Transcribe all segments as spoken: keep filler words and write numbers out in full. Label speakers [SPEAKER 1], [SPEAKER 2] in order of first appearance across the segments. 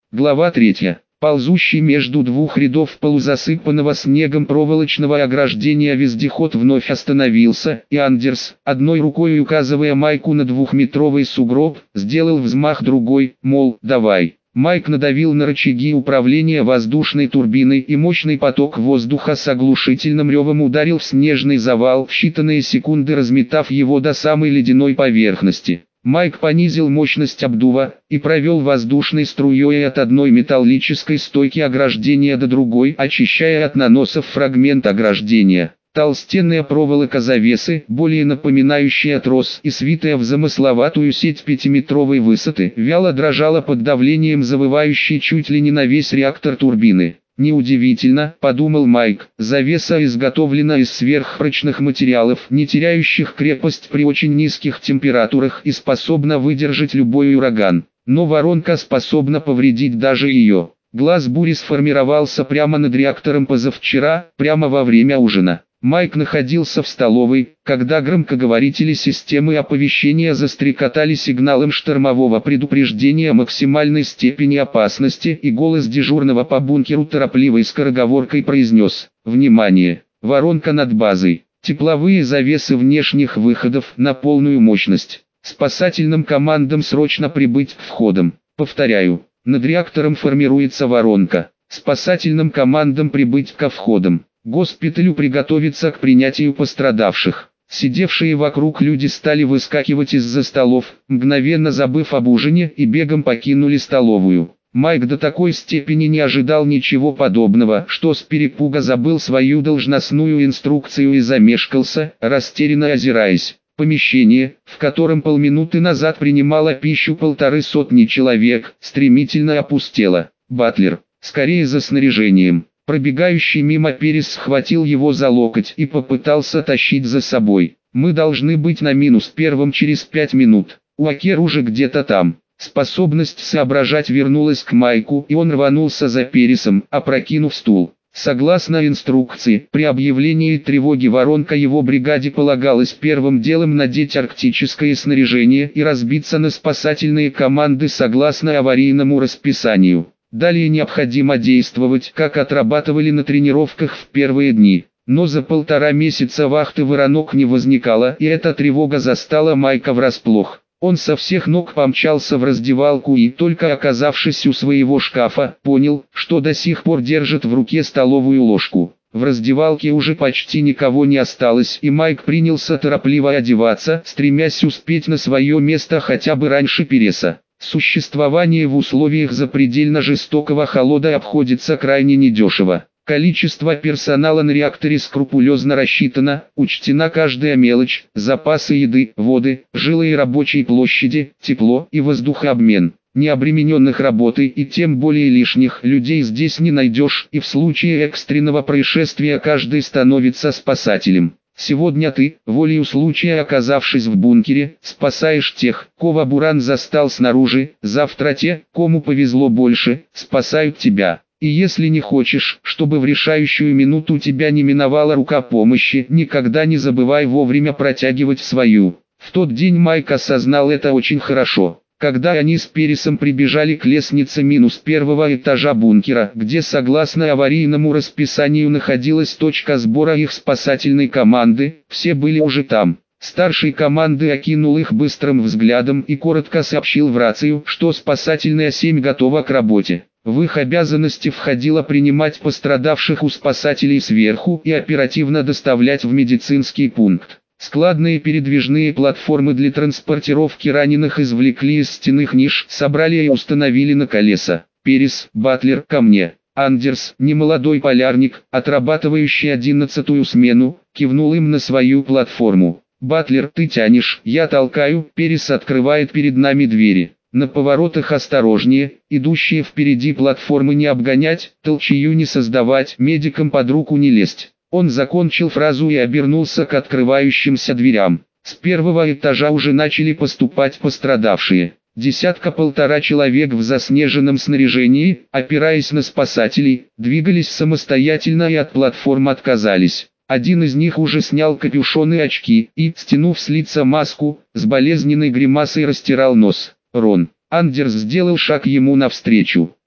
[SPEAKER 1] Глава третья. Ползущий между двух рядов полузасыпанного снегом проволочного ограждения вездеход вновь остановился, и Андерс, одной рукой указывая Майку на двухметровый сугроб, сделал взмах другой, мол, давай. Майк надавил на рычаги управления воздушной турбиной, и мощный поток воздуха с оглушительным ревом ударил в снежный завал, в считанные секунды разметав его до самой ледяной поверхности. Майк понизил мощность обдува и провел воздушной струей от одной металлической стойки ограждения до другой, очищая от наносов фрагмент ограждения. Толстенная проволока завесы, более напоминающая трос и свитая в замысловатую сеть пятиметровой высоты, вяло дрожала под давлением завывающей чуть ли не на весь реактор турбины. «Неудивительно», — подумал Майк, — «завеса изготовлена из сверхпрочных материалов, не теряющих крепость при очень низких температурах и способна выдержать любой ураган. Но воронка способна повредить даже ее». Глаз бури сформировался прямо над реактором позавчера, прямо во время ужина. Майк находился в столовой, когда громкоговорители системы оповещения застрекотали сигналом штормового предупреждения максимальной степени опасности, и голос дежурного по бункеру торопливой скороговоркой произнес: «Внимание! Воронка над базой! Тепловые завесы внешних выходов на полную мощность! Спасательным командам срочно прибыть к входам! Повторяю, над реактором формируется воронка! Спасательным командам прибыть ко входам! Госпиталю приготовиться к принятию пострадавших». Сидевшие вокруг люди стали выскакивать из-за столов, мгновенно забыв об ужине, и бегом покинули столовую. Майк до такой степени не ожидал ничего подобного, что с перепуга забыл свою должностную инструкцию и замешкался, растерянно озираясь. Помещение, в котором полминуты назад принимало пищу полторы сотни человек, стремительно опустело. «Батлер, скорее за снаряжением!» Пробегающий мимо Перес схватил его за локоть и попытался тащить за собой. «Мы должны быть на минус первом через пять минут. Уакер уже где-то там». Способность соображать вернулась к Майку, и он рванулся за Пересом, опрокинув стул. Согласно инструкции, при объявлении тревоги воронка его бригаде полагалось первым делом надеть арктическое снаряжение и разбиться на спасательные команды согласно аварийному расписанию. Далее необходимо действовать, как отрабатывали на тренировках в первые дни. Но за полтора месяца вахты воронок не возникало, и эта тревога застала Майка врасплох. Он со всех ног помчался в раздевалку и, только оказавшись у своего шкафа, понял, что до сих пор держит в руке столовую ложку. В раздевалке уже почти никого не осталось, и Майк принялся торопливо одеваться, стремясь успеть на свое место хотя бы раньше Переса. Существование в условиях запредельно жестокого холода обходится крайне недешево. Количество персонала на реакторе скрупулезно рассчитано, учтена каждая мелочь, запасы еды, воды, жилые рабочей площади, тепло и воздухообмен. Необремененных работой и тем более лишних людей здесь не найдешь, и в случае экстренного происшествия каждый становится спасателем. Сегодня ты, волею случая оказавшись в бункере, спасаешь тех, кого буран застал снаружи, завтра те, кому повезло больше, спасают тебя. И если не хочешь, чтобы в решающую минуту тебя не миновала рука помощи, никогда не забывай вовремя протягивать свою. В тот день Майк осознал это очень хорошо. Когда они с Пересом прибежали к лестнице минус первого этажа бункера, где согласно аварийному расписанию находилась точка сбора их спасательной команды, все были уже там. Старший команды окинул их быстрым взглядом и коротко сообщил в рацию, что спасательная семь готова к работе. В их обязанности входило принимать пострадавших у спасателей сверху и оперативно доставлять в медицинский пункт. Складные передвижные платформы для транспортировки раненых извлекли из стенных ниш, собрали и установили на колеса. Перес, Батлер, ко мне. Андерс, немолодой полярник, отрабатывающий одиннадцатую смену, кивнул им на свою платформу. Батлер, ты тянешь, я толкаю, Перес открывает перед нами двери. На поворотах осторожнее, идущие впереди платформы не обгонять, толчею не создавать, медикам под руку не лезть. Он закончил фразу и обернулся к открывающимся дверям. С первого этажа уже начали поступать пострадавшие. Десятка-полтора человек в заснеженном снаряжении, опираясь на спасателей, двигались самостоятельно и от платформ отказались. Один из них уже снял капюшон и очки и, стянув с лица маску, с болезненной гримасой растирал нос. «Рон». Андерс сделал шаг ему навстречу.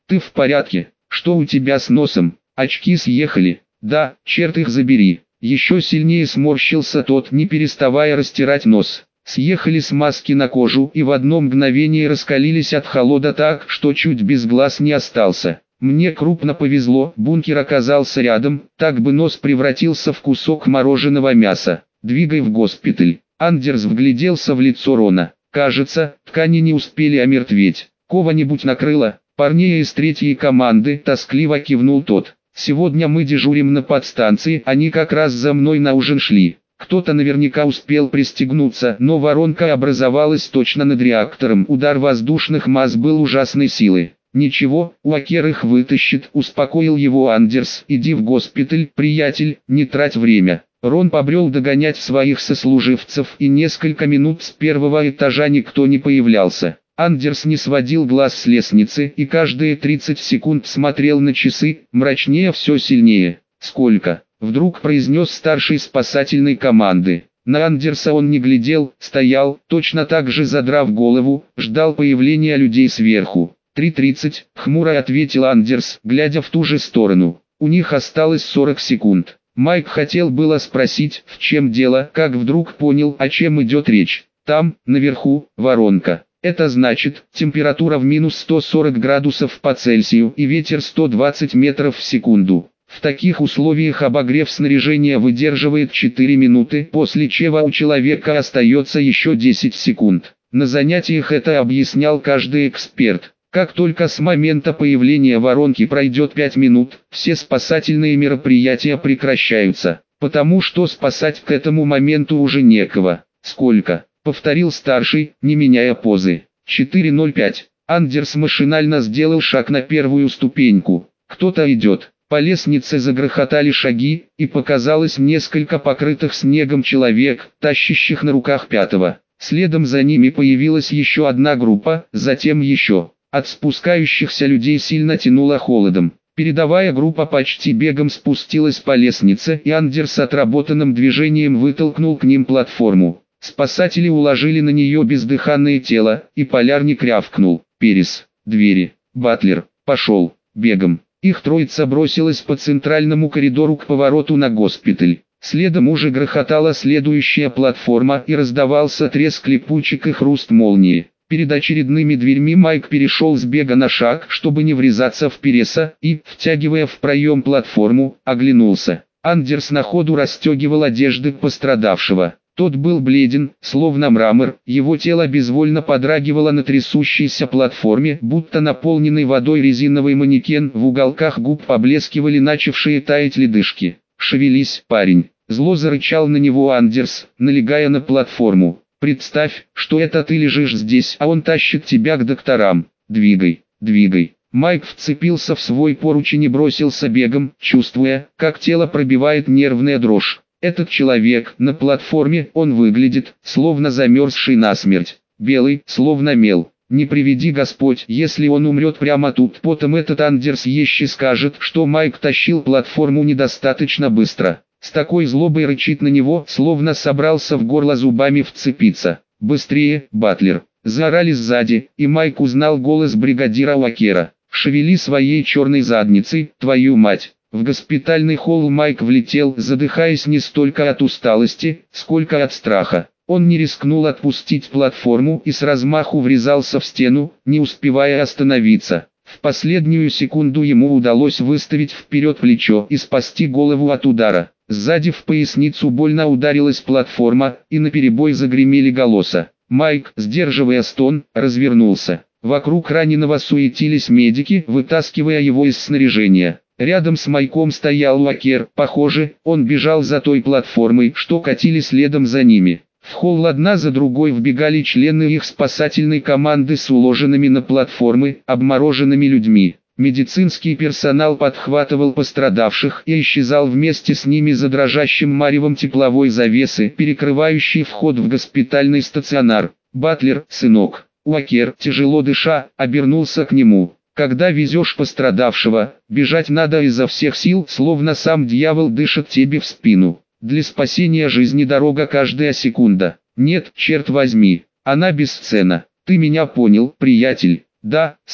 [SPEAKER 1] Ты в порядке? Что у тебя с носом? Очки съехали? Да, черт их забери. Еще сильнее сморщился тот, не переставая растирать нос. Съехали смазки на кожу и в одно мгновение раскалились от холода так, что чуть без глаз не остался. Мне крупно повезло, бункер оказался рядом, так бы нос превратился в кусок мороженого мяса. Двигай в госпиталь. Андерс вгляделся в лицо Рона. Кажется, ткани не успели омертветь. Кого-нибудь накрыло? Парней из третьей команды, тоскливо кивнул тот. Сегодня мы дежурим на подстанции, они как раз за мной на ужин шли. Кто-то наверняка успел пристегнуться, но воронка образовалась точно над реактором. Удар воздушных масс был ужасной силы. «Ничего, Уокер их вытащит», — успокоил его Андерс. «Иди в госпиталь, приятель, не трать время». Рон побрел догонять своих сослуживцев, и несколько минут с первого этажа никто не появлялся. Андерс не сводил глаз с лестницы и каждые тридцать секунд смотрел на часы, мрачнее все сильнее. «Сколько?» — вдруг произнес старший спасательной команды. На Андерса он не глядел, стоял, точно так же задрав голову, ждал появления людей сверху. «три тридцать», — хмуро ответил Андерс, глядя в ту же сторону. «У них осталось сорок секунд». Майк хотел было спросить, в чем дело, как вдруг понял, о чем идет речь. Там, наверху, воронка. Это значит, температура в минус сто сорок градусов по Цельсию и ветер сто двадцать метров в секунду. В таких условиях обогрев снаряжения выдерживает четыре минуты, после чего у человека остается еще десять секунд. На занятиях это объяснял каждый эксперт. Как только с момента появления воронки пройдет пять минут, все спасательные мероприятия прекращаются, потому что спасать к этому моменту уже некого. «Сколько?» — повторил старший, не меняя позы. четыре ноль пять. Андерс машинально сделал шаг на первую ступеньку. Кто-то идет. По лестнице загрохотали шаги, и показалось несколько покрытых снегом человек, тащащих на руках пятого. Следом за ними появилась еще одна группа, затем еще. От спускающихся людей сильно тянуло холодом. Передовая группа почти бегом спустилась по лестнице, и Андерс отработанным движением вытолкнул к ним платформу. Спасатели уложили на нее бездыханное тело, и полярник рявкнул. «Перес, двери, Батлер, пошел, бегом». Их троица бросилась по центральному коридору к повороту на госпиталь. Следом уже грохотала следующая платформа и раздавался треск липучек и хруст молнии. Перед очередными дверьми Майк перешел с бега на шаг, чтобы не врезаться в Переса, и, втягивая в проем платформу, оглянулся. Андерс на ходу расстегивал одежды пострадавшего. Тот был бледен, словно мрамор, его тело безвольно подрагивало на трясущейся платформе, будто наполненный водой резиновый манекен, в уголках губ поблескивали начавшие таять ледышки. «Шевелись, парень!» — зло зарычал на него Андерс, налегая на платформу. «Представь, что это ты лежишь здесь, а он тащит тебя к докторам. Двигай, двигай». Майк вцепился в свой поручень и бросился бегом, чувствуя, как тело пробивает нервная дрожь. Этот человек на платформе, он выглядит, словно замерзший насмерть, белый, словно мел. Не приведи Господь, если он умрет прямо тут. Потом этот Андерс еще скажет, что Майк тащил платформу недостаточно быстро. С такой злобой рычит на него, словно собрался в горло зубами вцепиться. «Быстрее, Батлер!» Заорали сзади, и Майк узнал голос бригадира Уокера. «Шевели своей черной задницей, твою мать!» В госпитальный холл Майк влетел, задыхаясь не столько от усталости, сколько от страха. Он не рискнул отпустить платформу и с размаху врезался в стену, не успевая остановиться. В последнюю секунду ему удалось выставить вперед плечо и спасти голову от удара. Сзади в поясницу больно ударилась платформа, и наперебой загремели голоса. Майк, сдерживая стон, развернулся. Вокруг раненого суетились медики, вытаскивая его из снаряжения. Рядом с Майком стоял Уокер, похоже, он бежал за той платформой, что катили следом за ними. В холл одна за другой вбегали члены их спасательной команды с уложенными на платформы, обмороженными людьми. Медицинский персонал подхватывал пострадавших и исчезал вместе с ними за дрожащим маревом тепловой завесы, перекрывающей вход в госпитальный стационар. «Батлер, сынок». Уокер, тяжело дыша, обернулся к нему. «Когда везешь пострадавшего, бежать надо изо всех сил, словно сам дьявол дышит тебе в спину. Для спасения жизни дорога каждая секунда. Нет, черт возьми, она бесценна. Ты меня понял, приятель?» «Да, сэр».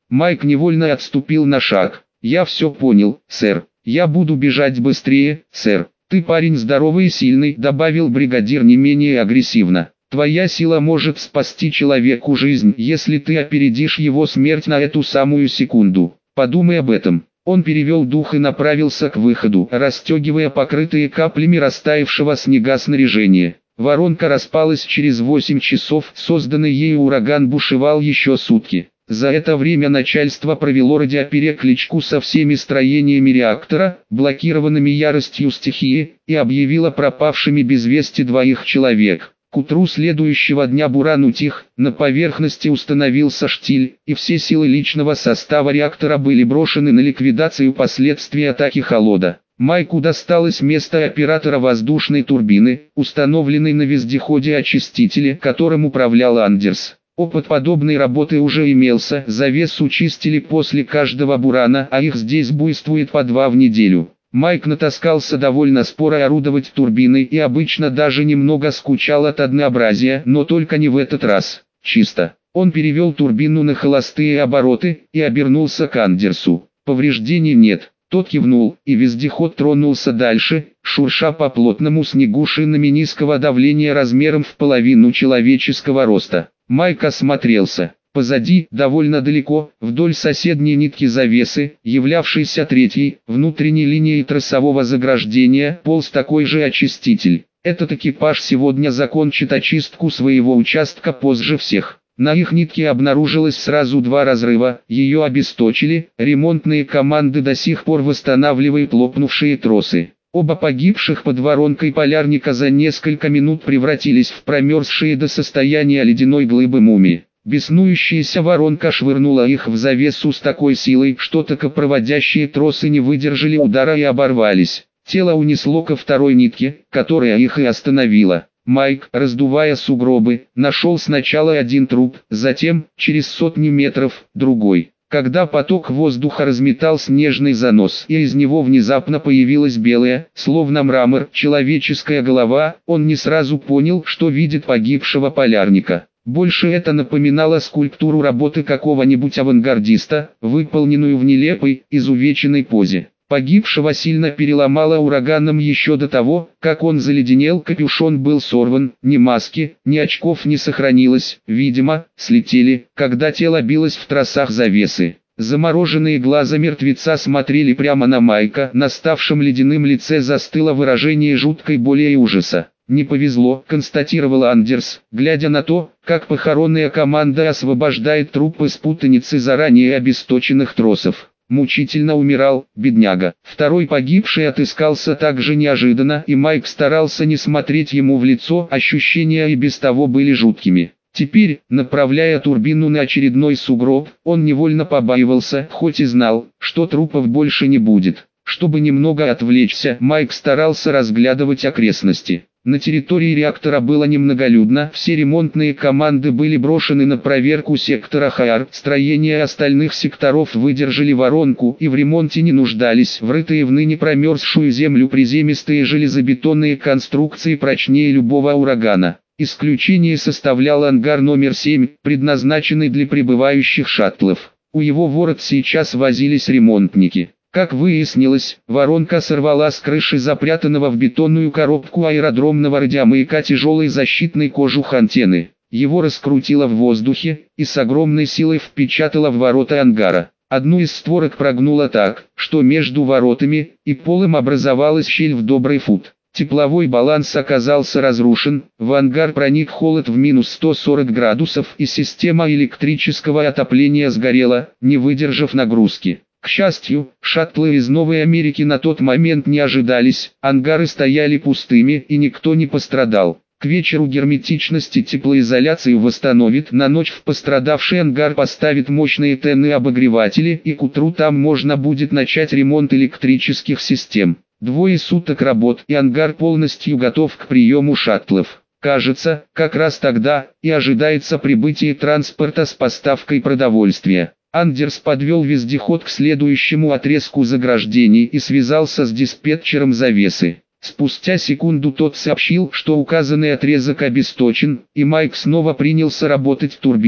[SPEAKER 1] Майк невольно отступил на шаг. «Я все понял, сэр. Я буду бежать быстрее, сэр». «Ты парень здоровый и сильный», — добавил бригадир не менее агрессивно. «Твоя сила может спасти человеку жизнь, если ты опередишь его смерть на эту самую секунду. Подумай об этом». Он перевел дух и направился к выходу, расстегивая покрытые каплями растаявшего снега снаряжение. Воронка распалась через восемь часов, созданный ею ураган бушевал еще сутки. За это время начальство провело радиоперекличку со всеми строениями реактора, блокированными яростью стихии, и объявило пропавшими без вести двоих человек. К утру следующего дня буран утих, на поверхности установился штиль, и все силы личного состава реактора были брошены на ликвидацию последствий атаки холода. Майку досталось место оператора воздушной турбины, установленной на вездеходе-очистителе, которым управлял Андерс. Опыт подобной работы уже имелся, завесу чистили после каждого бурана, а их здесь буйствует по два в неделю. Майк натаскался довольно споро орудовать турбиной и обычно даже немного скучал от однообразия, но только не в этот раз. Чисто. Он перевел турбину на холостые обороты и обернулся к Андерсу. Повреждений нет. Тот кивнул, и вездеход тронулся дальше, шурша по плотному снегу шинами низкого давления размером в половину человеческого роста. Майк осмотрелся. Позади, довольно далеко, вдоль соседней нитки завесы, являвшейся третьей, внутренней линией трассового заграждения, полз такой же очиститель. Этот экипаж сегодня закончит очистку своего участка позже всех. На их нитке обнаружилось сразу два разрыва, ее обесточили, ремонтные команды до сих пор восстанавливают лопнувшие тросы. Оба погибших под воронкой полярника за несколько минут превратились в промерзшие до состояния ледяной глыбы мумии. Беснующаяся воронка швырнула их в завесу с такой силой, что токопроводящие тросы не выдержали удара и оборвались. Тело унесло ко второй нитке, которая их и остановила. Майк, раздувая сугробы, нашел сначала один труп, затем, через сотни метров, другой. Когда поток воздуха разметал снежный занос и из него внезапно появилась белая, словно мрамор, человеческая голова, он не сразу понял, что видит погибшего полярника. Больше это напоминало скульптуру работы какого-нибудь авангардиста, выполненную в нелепой, изувеченной позе. Погибшего сильно переломало ураганом еще до того, как он заледенел, капюшон был сорван, ни маски, ни очков не сохранилось, видимо, слетели, когда тело билось в трассах завесы. Замороженные глаза мертвеца смотрели прямо на Майка, на ставшем ледяным лице застыло выражение жуткой боли и ужаса. «Не повезло», — констатировал Андерс, глядя на то, как похоронная команда освобождает труп из путаницы заранее обесточенных тросов. Мучительно умирал, бедняга. Второй погибший отыскался так же неожиданно, и Майк старался не смотреть ему в лицо, ощущения и без того были жуткими. Теперь, направляя турбину на очередной сугроб, он невольно побаивался, хоть и знал, что трупов больше не будет. Чтобы немного отвлечься, Майк старался разглядывать окрестности. На территории реактора было немноголюдно, все ремонтные команды были брошены на проверку сектора Хаар. Строения остальных секторов выдержали воронку и в ремонте не нуждались. Врытые в ныне промерзшую землю приземистые железобетонные конструкции прочнее любого урагана. Исключение составлял ангар номер семь, предназначенный для прибывающих шаттлов. У его ворот сейчас возились ремонтники. Как выяснилось, воронка сорвала с крыши запрятанного в бетонную коробку аэродромного радиомаяка тяжелый защитный кожух антенны. Его раскрутило в воздухе и с огромной силой впечатало в ворота ангара. Одну из створок прогнуло так, что между воротами и полом образовалась щель в добрый фут. Тепловой баланс оказался разрушен, в ангар проник холод в минус сто сорок градусов и система электрического отопления сгорела, не выдержав нагрузки. К счастью, шаттлы из Новой Америки на тот момент не ожидались, ангары стояли пустыми и никто не пострадал. К вечеру герметичность и теплоизоляцию восстановит, на ночь в пострадавший ангар поставит мощные ТЭНы-обогреватели и к утру там можно будет начать ремонт электрических систем. Двое суток работ и ангар полностью готов к приему шаттлов. Кажется, как раз тогда и ожидается прибытие транспорта с поставкой продовольствия. Андерс подвел вездеход к следующему отрезку заграждений и связался с диспетчером завесы. Спустя секунду тот сообщил, что указанный отрезок обесточен, и Майк снова принялся работать турбиной.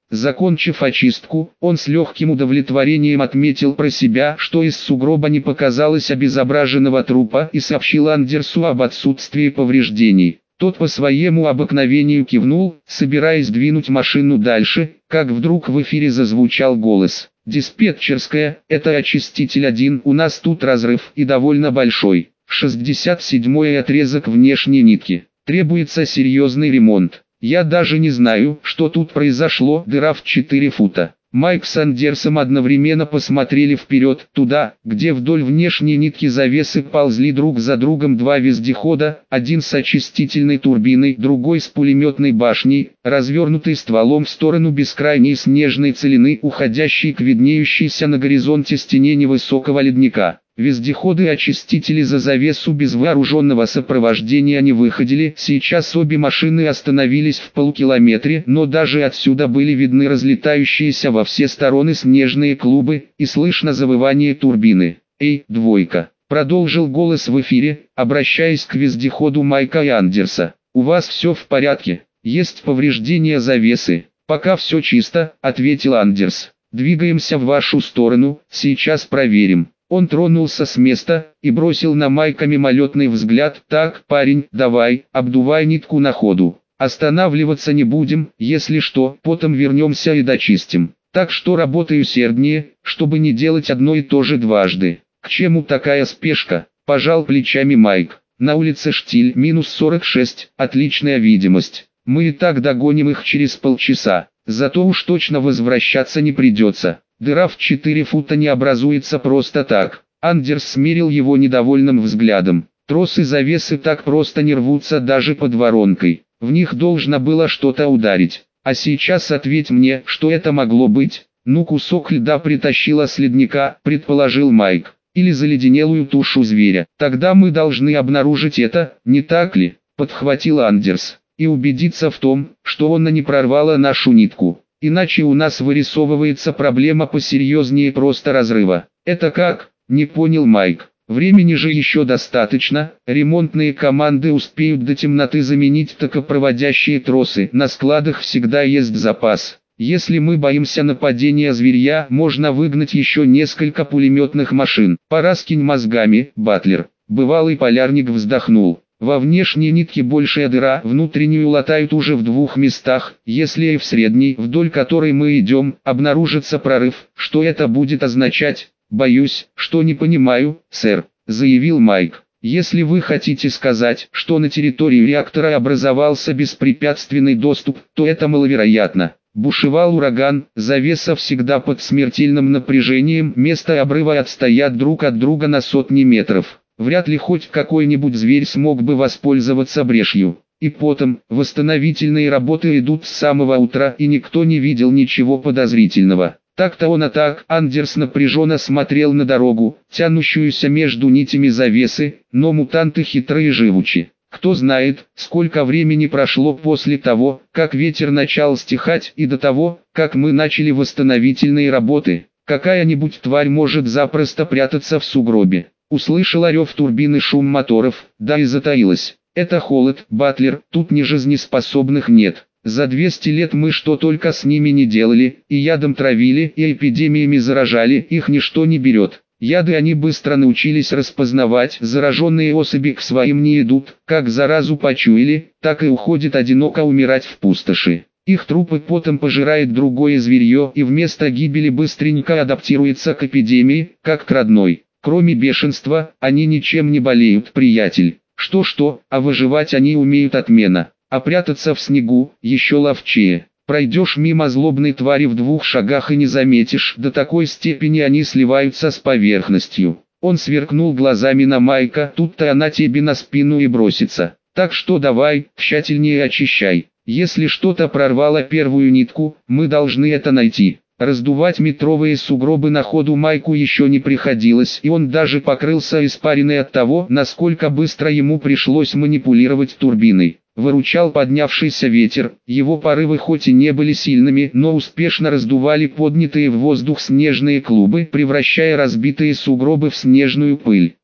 [SPEAKER 1] Закончив очистку, он с легким удовлетворением отметил про себя, что из сугроба не показалось обезображенного трупа, и сообщил Андерсу об отсутствии повреждений. Тот по своему обыкновению кивнул, собираясь двинуть машину дальше, как вдруг в эфире зазвучал голос. «Диспетчерская, это очиститель один, у нас тут разрыв и довольно большой. шестьдесят седьмой отрезок внешней нитки. Требуется серьезный ремонт. Я даже не знаю, что тут произошло, дыра в четыре фута». Майк с Андерсом одновременно посмотрели вперед, туда, где вдоль внешней нитки завесы ползли друг за другом два вездехода, один с очистительной турбиной, другой с пулеметной башней, развернутый стволом в сторону бескрайней снежной целины, уходящей к виднеющейся на горизонте стене невысокого ледника. Вездеходы-очистители за завесу без вооруженного сопровождения не выходили. Сейчас обе машины остановились в полукилометре, но даже отсюда были видны разлетающиеся во все стороны снежные клубы, и слышно завывание турбины. «Эй, двойка!» — продолжил голос в эфире, обращаясь к вездеходу Майка и Андерса. «У вас все в порядке? Есть повреждения завесы?» «Пока все чисто», — ответил Андерс. «Двигаемся в вашу сторону, сейчас проверим». Он тронулся с места и бросил на Майка мимолетный взгляд. «Так, парень, давай, обдувай нитку на ходу. Останавливаться не будем, если что, потом вернемся и дочистим. Так что работай усерднее, чтобы не делать одно и то же дважды». «К чему такая спешка?» – пожал плечами Майк. «На улице штиль, минус сорок шесть, отличная видимость. Мы и так догоним их через полчаса, зато уж точно возвращаться не придется. Дыра в четыре фута не образуется просто так». Андерс смирил его недовольным взглядом. «Тросы завесы так просто не рвутся даже под воронкой. В них должно было что-то ударить. А сейчас ответь мне, что это могло быть?» «Ну, кусок льда притащила с ледника», предположил Майк. «Или заледенелую тушу зверя. Тогда мы должны обнаружить это, не так ли?» Подхватил Андерс. «И убедиться в том, что она не прорвала нашу нитку. Иначе у нас вырисовывается проблема посерьезнее просто разрыва». «Это как?» – не понял Майк. «Времени же еще достаточно, ремонтные команды успеют до темноты заменить токопроводящие тросы, на складах всегда есть запас. Если мы боимся нападения зверья, можно выгнать еще несколько пулеметных машин. Пора скинь мозгами, Батлер». Бывалый полярник вздохнул. «Во внешней нитке большая дыра, внутреннюю латают уже в двух местах, если и в средней, вдоль которой мы идем, обнаружится прорыв. Что это будет означать?» «Боюсь, что не понимаю, сэр», — заявил Майк. «Если вы хотите сказать, что на территории реактора образовался беспрепятственный доступ, то это маловероятно. Бушевал ураган, завеса всегда под смертельным напряжением, места обрыва отстоят друг от друга на сотни метров. Вряд ли хоть какой-нибудь зверь смог бы воспользоваться брешью. И потом, восстановительные работы идут с самого утра, и никто не видел ничего подозрительного». Так-то он а так. Андерс напряженно смотрел на дорогу, тянущуюся между нитями завесы, но мутанты хитрые и живучи. Кто знает, сколько времени прошло после того, как ветер начал стихать, и до того, как мы начали восстановительные работы. Какая-нибудь тварь может запросто прятаться в сугробе. Услышал рев турбины, шум моторов, да и затаилась. «Это холод, Батлер, тут ни жизнеспособных нет. За двести лет мы что только с ними не делали, и ядом травили, и эпидемиями заражали, их ничто не берет. Яды они быстро научились распознавать, зараженные особи к своим не идут, как заразу почуяли, так и уходят одиноко умирать в пустоши. Их трупы потом пожирает другое зверье, и вместо гибели быстренько адаптируется к эпидемии, как к родной. Кроме бешенства, они ничем не болеют, приятель. Что-что, а выживать они умеют отменно. А прятаться в снегу еще ловчее. Пройдешь мимо злобной твари в двух шагах и не заметишь, до такой степени они сливаются с поверхностью». Он сверкнул глазами на Майка. «Тут-то она тебе на спину и бросится. Так что давай, тщательнее очищай. Если что-то прорвало первую нитку, мы должны это найти». Раздувать метровые сугробы на ходу Майку еще не приходилось, и он даже покрылся испариной от того, насколько быстро ему пришлось манипулировать турбиной. Выручал поднявшийся ветер, его порывы хоть и не были сильными, но успешно раздували поднятые в воздух снежные клубы, превращая разбитые сугробы в снежную пыль.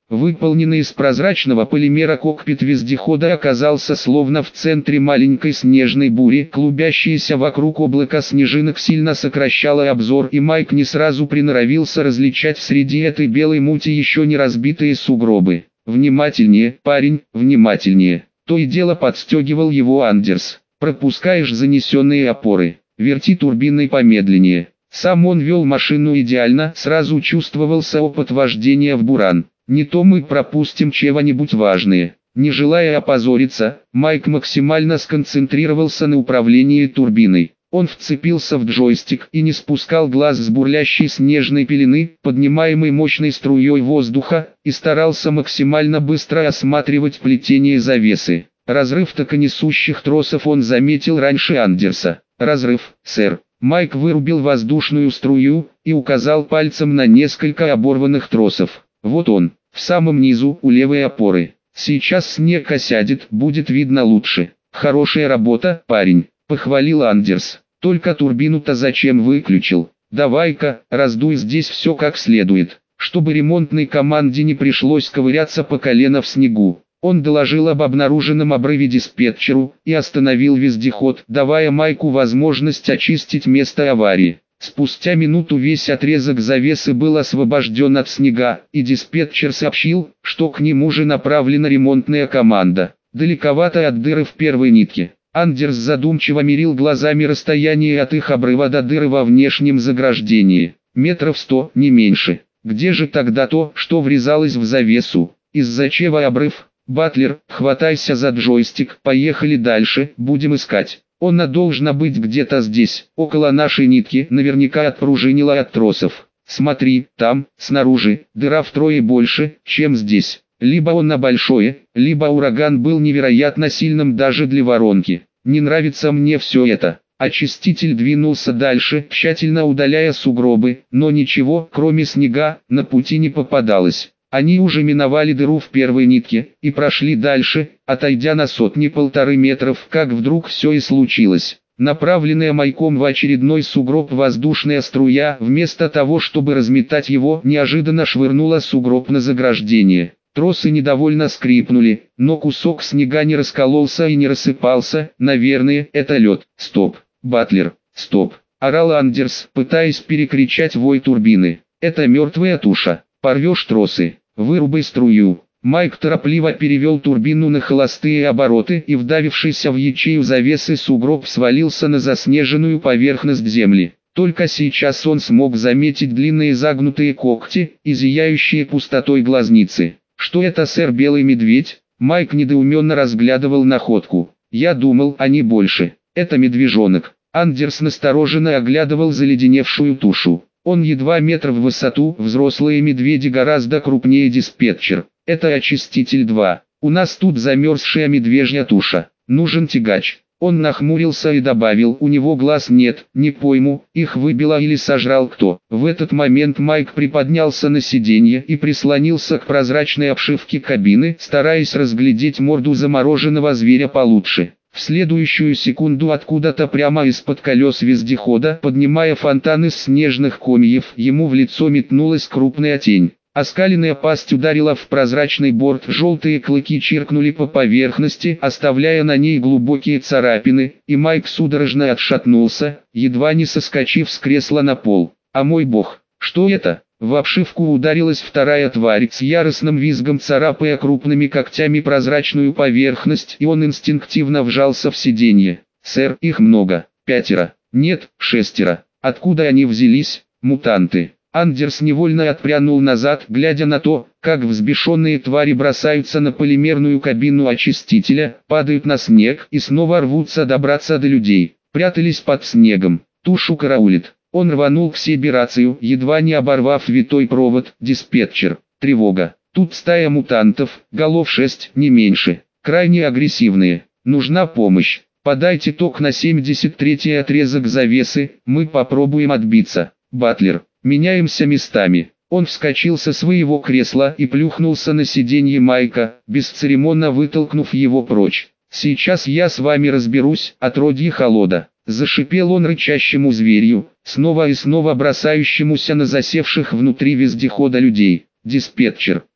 [SPEAKER 1] Выполненный из прозрачного полимера кокпит вездехода оказался словно в центре маленькой снежной бури. Клубящееся вокруг облако снежинок сильно сокращало обзор, и Майк не сразу приноровился различать среди этой белой мути еще не разбитые сугробы. «Внимательнее, парень, внимательнее!» То и дело подстегивал его Андерс. «Пропускаешь занесенные опоры, верти турбиной помедленнее». Сам он вел машину идеально, сразу чувствовался опыт вождения в буран. Не то мы пропустим чего-нибудь важное. Не желая опозориться, Майк максимально сконцентрировался на управлении турбиной. Он вцепился в джойстик и не спускал глаз с бурлящей снежной пелены, поднимаемой мощной струей воздуха, и старался максимально быстро осматривать плетение завесы. Разрыв токонесущих тросов он заметил раньше Андерса. «Разрыв, сэр». Майк вырубил воздушную струю и указал пальцем на несколько оборванных тросов. «Вот он, в самом низу, у левой опоры. Сейчас снег осядет, будет видно лучше». «Хорошая работа, парень», — похвалил Андерс. «Только турбину-то зачем выключил? Давай-ка, раздуй здесь все как следует, чтобы ремонтной команде не пришлось ковыряться по колено в снегу». Он доложил об обнаруженном обрыве диспетчеру и остановил вездеход, давая Майку возможность очистить место аварии. Спустя минуту весь отрезок завесы был освобожден от снега, и диспетчер сообщил, что к нему же направлена ремонтная команда. Далековато от дыры в первой нитке. Андерс задумчиво мерил глазами расстояние от их обрыва до дыры во внешнем заграждении. Метров сто, не меньше. Где же тогда то, что врезалось в завесу? Из-за чего обрыв? «Батлер, хватайся за джойстик, поехали дальше, будем искать. Она должна быть где-то здесь, около нашей нитки, наверняка отпружинила от тросов. Смотри, там, снаружи, дыра втрое больше, чем здесь. Либо он на большое, либо ураган был невероятно сильным даже для воронки. Не нравится мне все это». Очиститель двинулся дальше, тщательно удаляя сугробы, но ничего, кроме снега, на пути не попадалось. Они уже миновали дыру в первой нитке и прошли дальше, отойдя на сотни-полторы метров, как вдруг все и случилось. Направленная Майком в очередной сугроб воздушная струя, вместо того чтобы разметать его, неожиданно швырнула сугроб на заграждение. Тросы недовольно скрипнули, но кусок снега не раскололся и не рассыпался. «Наверное, это лед». «Стоп, Батлер, стоп!» – орал Андерс, пытаясь перекричать вой турбины. «Это мертвая туша. Порвешь тросы, вырубай струю». Майк торопливо перевел турбину на холостые обороты, и вдавившийся в ячею завесы сугроб свалился на заснеженную поверхность земли. Только сейчас он смог заметить длинные загнутые когти и зияющие пустотой глазницы. «Что это, сэр, белый медведь?» Майк недоуменно разглядывал находку. «Я думал, они больше. Это медвежонок». Андерс настороженно оглядывал заледеневшую тушу. Он едва метр в высоту, взрослые медведи гораздо крупнее диспетчер. «Это очиститель два. У нас тут замерзшая медвежья туша. Нужен тягач». Он нахмурился и добавил: «У него глаз нет, не пойму, их выбило или сожрал кто». В этот момент Майк приподнялся на сиденье и прислонился к прозрачной обшивке кабины, стараясь разглядеть морду замороженного зверя получше. В следующую секунду откуда-то прямо из-под колес вездехода, поднимая фонтан из снежных комьев, ему в лицо метнулась крупная тень. Оскаленная пасть ударила в прозрачный борт, желтые клыки чиркнули по поверхности, оставляя на ней глубокие царапины, и Майк судорожно отшатнулся, едва не соскочив с кресла на пол. «А мой бог, что это?» В обшивку ударилась вторая тварь, с яростным визгом царапая крупными когтями прозрачную поверхность, и он инстинктивно вжался в сиденье. «Сэр, их много. Пятеро. Нет, шестеро. Откуда они взялись? Мутанты». Андерс невольно отпрянул назад, глядя на то, как взбешенные твари бросаются на полимерную кабину очистителя, падают на снег и снова рвутся добраться до людей. Прятались под снегом. Тушу караулит. Он рванул к себе рацию, едва не оборвав витой провод. «Диспетчер. Тревога. Тут стая мутантов, голов шесть, не меньше. Крайне агрессивные. Нужна помощь. Подайте ток на семьдесят третий отрезок завесы, мы попробуем отбиться. Батлер. Меняемся местами». Он вскочил со своего кресла и плюхнулся на сиденье Майка, бесцеремонно вытолкнув его прочь. «Сейчас я с вами разберусь, отродье холода». Зашипел он рычащему зверю, снова и снова бросающемуся на засевших внутри вездехода людей. «Диспетчер,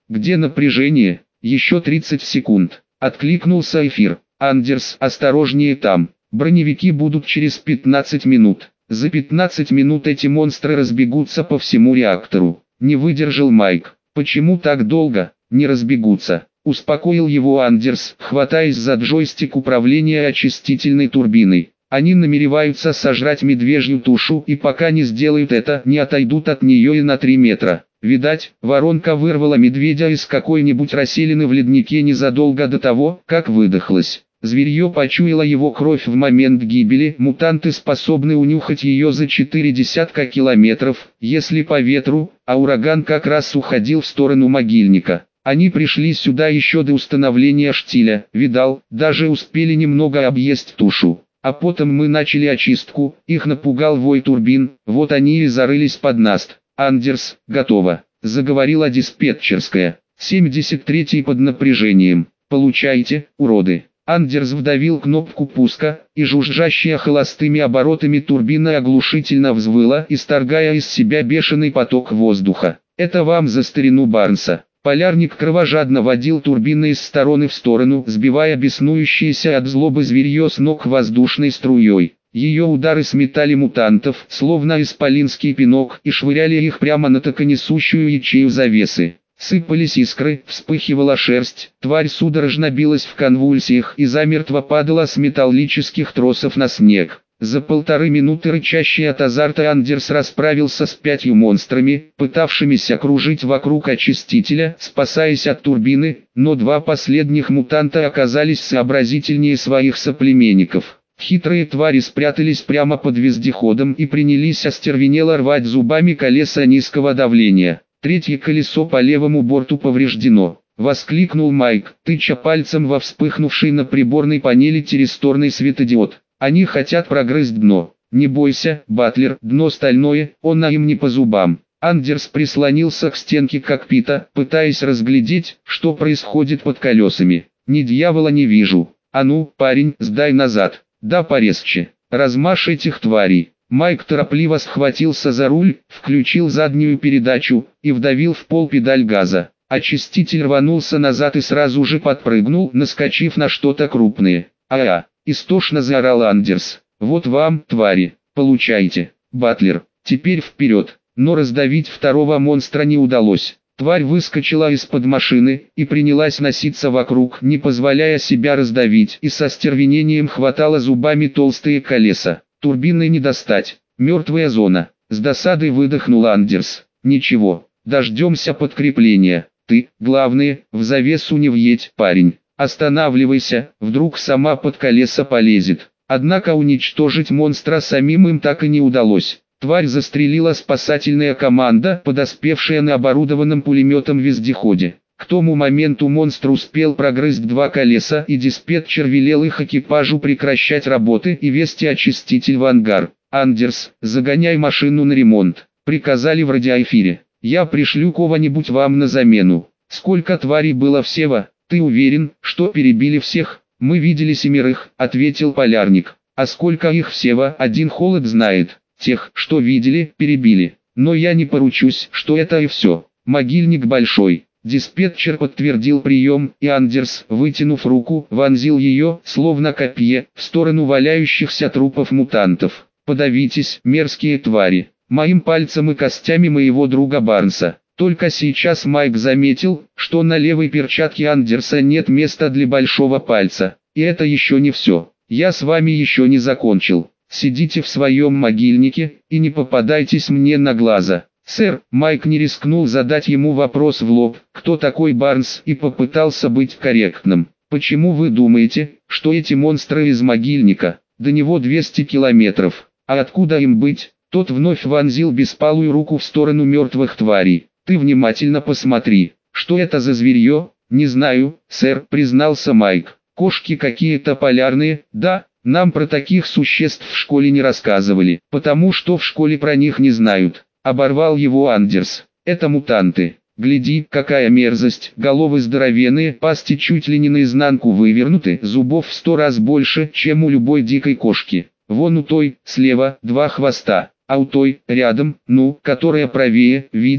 [SPEAKER 1] Где напряжение? Еще тридцать секунд. Откликнулся эфир. Андерс, осторожнее там. Броневики будут через пятнадцать минут. За пятнадцать минут эти монстры разбегутся по всему реактору. Не выдержал Майк. Почему так долго? Не разбегутся. Успокоил его Андерс, хватаясь за джойстик управления очистительной турбиной. Они намереваются сожрать медвежью тушу, и пока не сделают это, не отойдут от нее и на три метра. Видать, воронка вырвала медведя из какой-нибудь расселины в леднике незадолго до того, как выдохлась. Зверье почуяло его кровь в момент гибели, мутанты способны унюхать ее за четыре десятка километров, если по ветру, а ураган как раз уходил в сторону могильника. Они пришли сюда еще до установления штиля, видал, даже успели немного объесть тушу. А потом мы начали очистку, их напугал вой турбин, вот они и зарылись под наст. Андерс, готово, заговорила диспетчерская. семьдесят третий под напряжением. Получайте, уроды. Андерс вдавил кнопку пуска, и жужжащая холостыми оборотами турбина оглушительно взвыла, исторгая из себя бешеный поток воздуха. Это вам за старину Барнса. Полярник кровожадно водил турбины из стороны в сторону, сбивая беснующееся от злобы зверье с ног воздушной струей. Ее удары сметали мутантов, словно исполинский пинок, и швыряли их прямо на токонесущую ячею завесы. Сыпались искры, вспыхивала шерсть, тварь судорожно билась в конвульсиях и замертво падала с металлических тросов на снег. За полторы минуты рычащий от азарта Андерс расправился с пятью монстрами, пытавшимися кружить вокруг очистителя, спасаясь от турбины, но два последних мутанта оказались сообразительнее своих соплеменников. Хитрые твари спрятались прямо под вездеходом и принялись остервенело рвать зубами колеса низкого давления. Третье колесо по левому борту повреждено. Воскликнул Майк, тыча пальцем во вспыхнувший на приборной панели тиристорный светодиод. Они хотят прогрызть дно. Не бойся, Батлер, дно стальное, он им не по зубам. Андерс прислонился к стенке кокпита, пытаясь разглядеть, что происходит под колесами. Ни дьявола не вижу. А ну, парень, сдай назад. Да порезче. Размажь этих тварей. Майк торопливо схватился за руль, включил заднюю передачу и вдавил в пол педаль газа. Очиститель рванулся назад и сразу же подпрыгнул, наскочив на что-то крупное. «А-а!» – истошно заорал Андерс. «Вот вам, твари, получайте, Батлер, теперь вперед!» Но раздавить второго монстра не удалось. Тварь выскочила из-под машины и принялась носиться вокруг, не позволяя себя раздавить, и со стервенением хватала зубами толстые колеса. Турбины не достать. Мертвая зона. С досадой выдохнул Андерс. Ничего, дождемся подкрепления. Ты, главное, в завесу не въедь, парень. Останавливайся, вдруг сама под колеса полезет. Однако уничтожить монстра самим им так и не удалось. Тварь застрелила спасательная команда, подоспевшая на оборудованном пулеметом вездеходе. К тому моменту монстр успел прогрызть два колеса, и диспетчер велел их экипажу прекращать работы и вести очиститель в ангар. «Андерс, загоняй машину на ремонт», — приказали в радиоэфире. «Я пришлю кого-нибудь вам на замену». «Сколько тварей было всего? Ты уверен, что перебили всех?» «Мы видели семерых», — ответил полярник. «А сколько их всего, один холод знает. Тех, что видели, перебили. Но я не поручусь, что это и все. Могильник большой». Диспетчер подтвердил прием, и Андерс, вытянув руку, вонзил ее, словно копье, в сторону валяющихся трупов мутантов. «Подавитесь, мерзкие твари, моим пальцем и костями моего друга Барнса». Только сейчас Майк заметил, что на левой перчатке Андерса нет места для большого пальца. И это еще не все. «Я с вами еще не закончил. Сидите в своем могильнике, и не попадайтесь мне на глаза». «Сэр», Майк не рискнул задать ему вопрос в лоб, кто такой Барнс, и попытался быть корректным. «Почему вы думаете, что эти монстры из могильника? До него двести километров. А откуда им быть?» Тот вновь вонзил беспалую руку в сторону мертвых тварей. «Ты внимательно посмотри, что это за зверье?» «Не знаю, сэр», признался Майк. «Кошки какие-то полярные, да?» «Нам про таких существ в школе не рассказывали, потому что в школе про них не знают». Оборвал его Андерс. «Это мутанты. Гляди, какая мерзость. Головы здоровенные, пасти чуть ли не наизнанку вывернуты, зубов в сто раз больше, чем у любой дикой кошки. Вон у той, слева, два хвоста, а у той, рядом, ну, которая правее, видишь,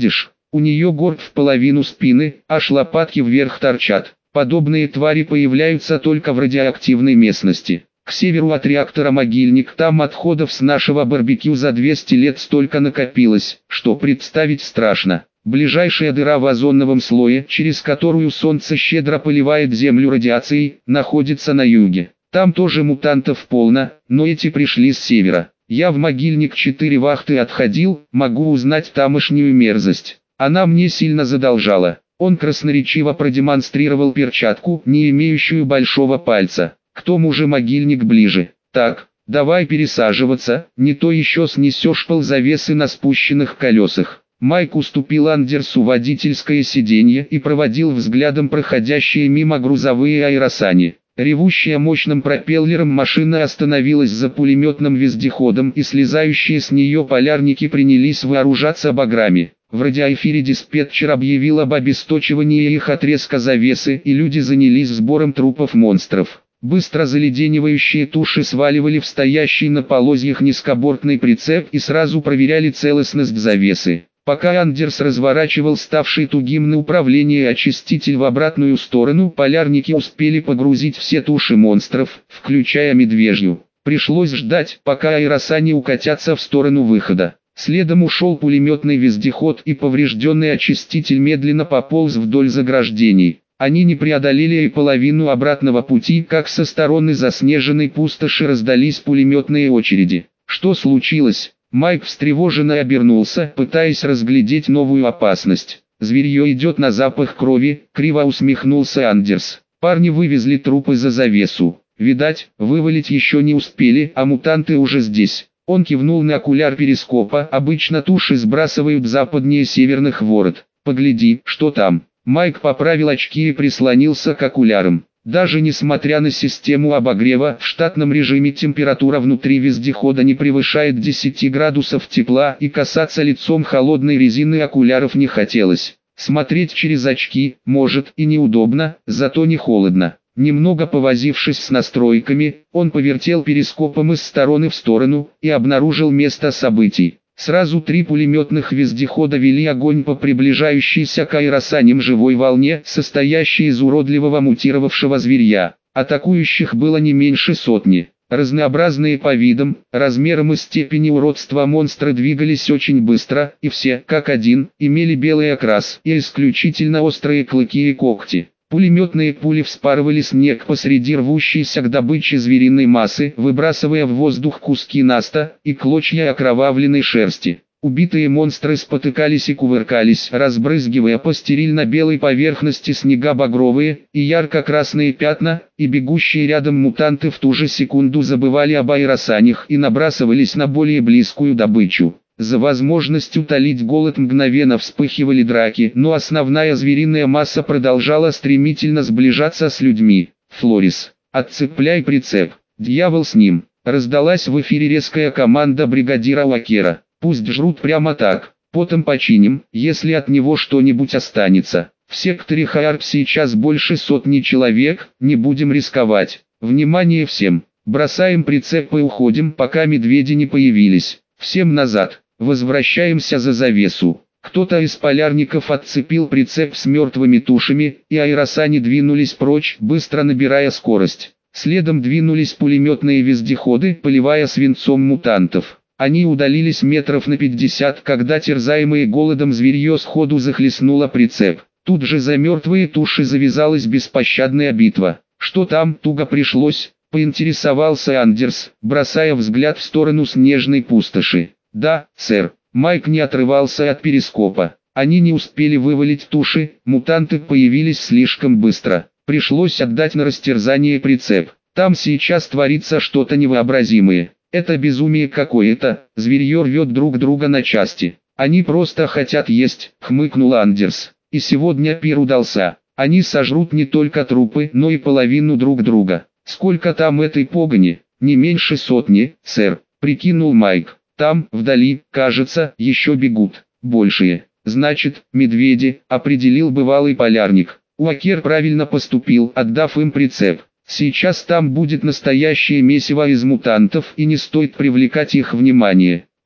[SPEAKER 1] У нее горб в половину спины, аж лопатки вверх торчат. Подобные твари появляются только в радиоактивной местности. К северу от реактора могильник, там отходов с нашего барбекю за двести лет столько накопилось, что представить страшно. Ближайшая дыра в озоновом слое, через которую солнце щедро поливает землю радиацией, находится на юге. Там тоже мутантов полно, но эти пришли с севера. Я в могильник четыре вахты отходил, могу узнать тамошнюю мерзость. Она мне сильно задолжала. Он красноречиво продемонстрировал перчатку, не имеющую большого пальца. К тому же могильник ближе. Так, давай пересаживаться, не то еще снесешь ползавесы на спущенных колесах. Майк уступил Андерсу водительское сиденье и проводил взглядом проходящие мимо грузовые аэросани. Ревущая мощным пропеллером машина остановилась за пулеметным вездеходом, и слезающие с нее полярники принялись вооружаться баграми. В радиоэфире диспетчер объявил об обесточивании их отрезка завесы, и люди занялись сбором трупов монстров. Быстро заледенивающие туши сваливали в стоящий на полозьях низкобортный прицеп и сразу проверяли целостность завесы. Пока Андерс разворачивал ставший тугим на управление очиститель в обратную сторону, полярники успели погрузить все туши монстров, включая медвежью. Пришлось ждать, пока аэросани укатятся в сторону выхода. Следом ушел пулеметный вездеход, и поврежденный очиститель медленно пополз вдоль заграждений. Они не преодолели и половину обратного пути, как со стороны заснеженной пустоши раздались пулеметные очереди. Что случилось? Майк встревоженно обернулся, пытаясь разглядеть новую опасность. «Зверье идет на запах крови», — криво усмехнулся Андерс. «Парни вывезли трупы за завесу. Видать, вывалить еще не успели, а мутанты уже здесь». Он кивнул на окуляр перископа. «Обычно туши сбрасывают западнее северных ворот. Погляди, что там». Майк поправил очки и прислонился к окулярам. Даже несмотря на систему обогрева, в штатном режиме температура внутри вездехода не превышает десяти градусов тепла, и касаться лицом холодной резины окуляров не хотелось. Смотреть через очки, может, и неудобно, зато не холодно. Немного повозившись с настройками, он повертел перископом из стороны в сторону и обнаружил место событий. Сразу три пулеметных вездехода вели огонь по приближающейся к аэросаням живой волне, состоящей из уродливого мутировавшего зверья. Атакующих было не меньше сотни. Разнообразные по видам, размерам и степени уродства монстры двигались очень быстро, и все, как один, имели белый окрас и исключительно острые клыки и когти. Пулеметные пули вспарывали снег посреди рвущейся к добыче звериной массы, выбрасывая в воздух куски наста и клочья окровавленной шерсти. Убитые монстры спотыкались и кувыркались, разбрызгивая по стерильно-белой поверхности снега багровые и ярко-красные пятна, и бегущие рядом мутанты в ту же секунду забывали об аэросанях и набрасывались на более близкую добычу. За возможность утолить голод мгновенно вспыхивали драки, но основная звериная масса продолжала стремительно сближаться с людьми. «Флорис, отцепляй прицеп, дьявол с ним!» Раздалась в эфире резкая команда бригадира Уокера. «Пусть жрут прямо так, потом починим, если от него что-нибудь останется. В секторе Хайарп сейчас больше сотни человек, не будем рисковать. Внимание всем! Бросаем прицеп и уходим, пока медведи не появились. Всем назад! Возвращаемся за завесу». Кто-то из полярников отцепил прицеп с мертвыми тушами, и аэросани двинулись прочь, быстро набирая скорость. Следом двинулись пулеметные вездеходы, поливая свинцом мутантов. Они удалились метров на пятьдесят, когда терзаемые голодом зверье сходу захлестнуло прицеп. Тут же за мертвые туши завязалась беспощадная битва. «Что там, туго пришлось?» — поинтересовался Андерс, бросая взгляд в сторону снежной пустоши. «Да, сэр». Майк не отрывался от перископа. Они не успели вывалить туши, мутанты появились слишком быстро. Пришлось отдать на растерзание прицеп. Там сейчас творится что-то невообразимое. Это безумие какое-то, зверье рвет друг друга на части. Они просто хотят есть, хмыкнул Андерс. И сегодня пир удался. Они сожрут не только трупы, но и половину друг друга. Сколько там этой погони? Не меньше сотни, сэр, прикинул Майк. Там, вдали, кажется, еще бегут. Большие. Значит, медведи, определил бывалый полярник. Уокер правильно поступил, отдав им прицеп. Сейчас там будет настоящее месиво из мутантов, и не стоит привлекать их внимание.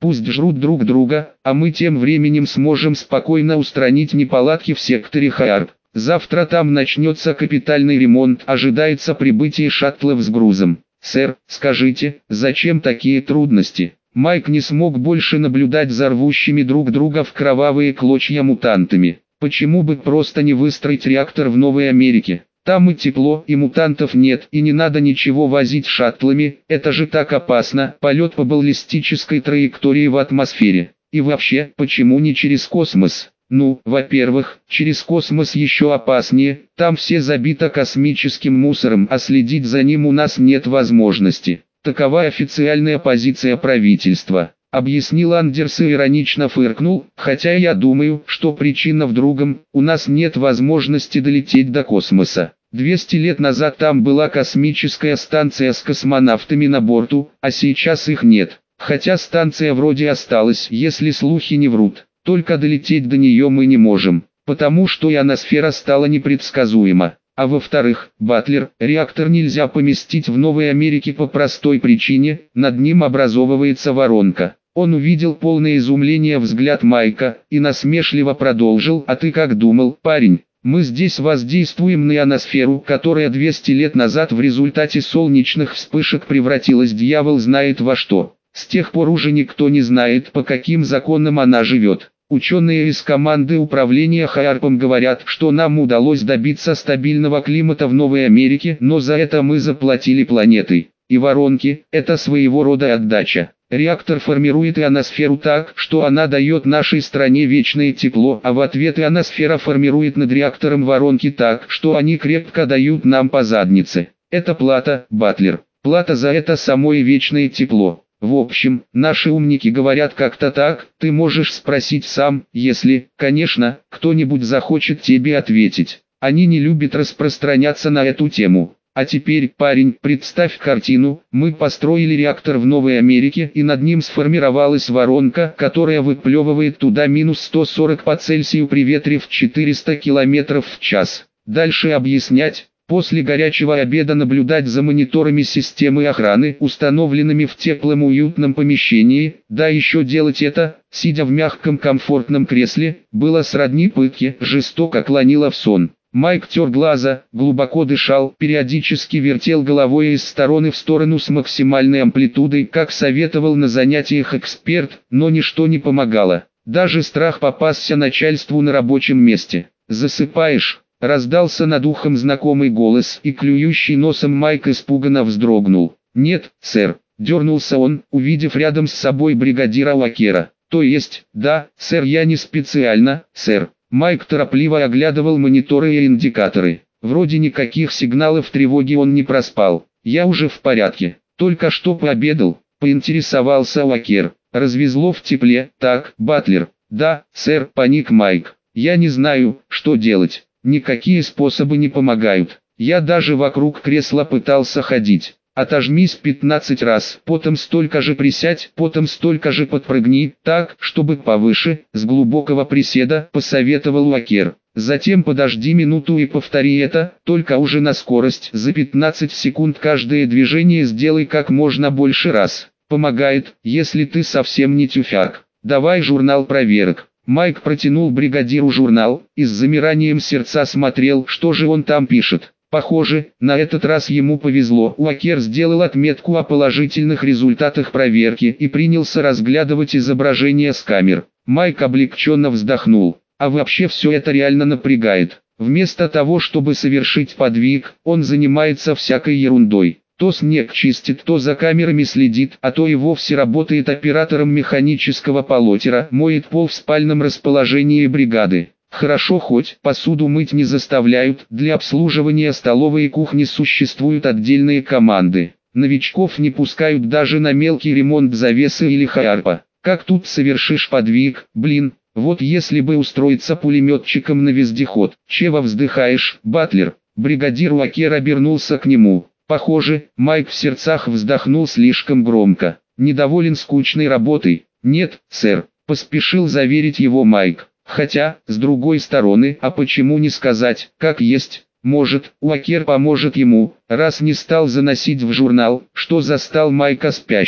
[SPEAKER 1] Пусть жрут друг друга, а мы тем временем сможем спокойно устранить неполадки в секторе Хайарп. Завтра там начнется капитальный ремонт, ожидается прибытие шаттлов с грузом. Сэр, скажите, зачем такие трудности? Майк не смог больше наблюдать за рвущими друг друга в кровавые клочья мутантами. Почему бы просто не выстроить реактор в Новой Америке? Там и тепло, и мутантов нет, и не надо ничего возить шаттлами, это же так опасно, полет по баллистической траектории в атмосфере. И вообще, почему не через космос? Ну, во-первых, через космос еще опаснее, там все забито космическим мусором, а следить за ним у нас нет возможности. Такова официальная позиция правительства. Объяснил Андерс и иронично фыркнул, хотя я думаю, что причина в другом, у нас нет возможности долететь до космоса. двести лет назад там была космическая станция с космонавтами на борту, а сейчас их нет. Хотя станция вроде осталась, если слухи не врут. Только долететь до нее мы не можем, потому что ионосфера стала непредсказуема. А во-вторых, Батлер, реактор нельзя поместить в Новой Америке по простой причине, над ним образовывается воронка. Он увидел полное изумление взгляд Майка и насмешливо продолжил: «А ты как думал, парень? Мы здесь воздействуем на ионосферу, которая двести лет назад в результате солнечных вспышек превратилась дьявол знает во что. С тех пор уже никто не знает, по каким законам она живет. Ученые из команды управления Хайарпом говорят, что нам удалось добиться стабильного климата в Новой Америке, но за это мы заплатили планетой. И воронки – это своего рода отдача. Реактор формирует ионосферу так, что она дает нашей стране вечное тепло, а в ответ ионосфера формирует над реактором воронки так, что они крепко дают нам по заднице. Это плата, Батлер. Плата за это самое вечное тепло. В общем, наши умники говорят как-то так, ты можешь спросить сам, если, конечно, кто-нибудь захочет тебе ответить. Они не любят распространяться на эту тему. А теперь, парень, представь картину, мы построили реактор в Новой Америке и над ним сформировалась воронка, которая выплевывает туда минус сто сорок по Цельсию при ветре в четыреста километров в час. Дальше объяснять. После горячего обеда наблюдать за мониторами системы охраны, установленными в теплом уютном помещении, да еще делать это, сидя в мягком комфортном кресле, было сродни пытке, жестоко клонило в сон. Майк тер глаза, глубоко дышал, периодически вертел головой из стороны в сторону с максимальной амплитудой, как советовал на занятиях эксперт, но ничто не помогало. Даже страх попасться начальству на рабочем месте. «Засыпаешь?» — раздался над ухом знакомый голос, и клюющий носом Майк испуганно вздрогнул. «Нет, сэр», — дернулся он, увидев рядом с собой бригадира Уокера. «То есть, да, сэр, я не специально, сэр». Майк торопливо оглядывал мониторы и индикаторы. Вроде никаких сигналов тревоги он не проспал. «Я уже в порядке. Только что пообедал», — поинтересовался Уокер. «Развезло в тепле, так, Батлер?» «Да, сэр», — паник Майк. «Я не знаю, что делать. Никакие способы не помогают. Я даже вокруг кресла пытался ходить. Отожмись пятнадцать раз, потом столько же присядь, потом столько же подпрыгни, так, чтобы повыше, с глубокого приседа», — посоветовал Уокер. «Затем подожди минуту и повтори это, только уже на скорость, за пятнадцать секунд каждое движение сделай как можно больше раз. Помогает, если ты совсем не тюфяк. Давай журнал проверок». Майк протянул бригадиру журнал, и с замиранием сердца смотрел, что же он там пишет. Похоже, на этот раз ему повезло. Уокер сделал отметку о положительных результатах проверки и принялся разглядывать изображения с камер. Майк облегченно вздохнул. А вообще все это реально напрягает. Вместо того, чтобы совершить подвиг, он занимается всякой ерундой. То снег чистит, то за камерами следит, а то и вовсе работает оператором механического полотера, моет пол в спальном расположении бригады. Хорошо, хоть посуду мыть не заставляют, для обслуживания столовой и кухни существуют отдельные команды. Новичков не пускают даже на мелкий ремонт завесы или хайарпа. Как тут совершишь подвиг, блин, вот если бы устроиться пулеметчиком на вездеход. «Чего вздыхаешь, Батлер?» Бригадир Уокер обернулся к нему. Похоже, Майк в сердцах вздохнул слишком громко. «Недоволен скучной работой?» «Нет, сэр», — поспешил заверить его Майк. Хотя, с другой стороны, а почему не сказать, как есть? Может, Уокер поможет ему, раз не стал заносить в журнал, что застал Майка спящим.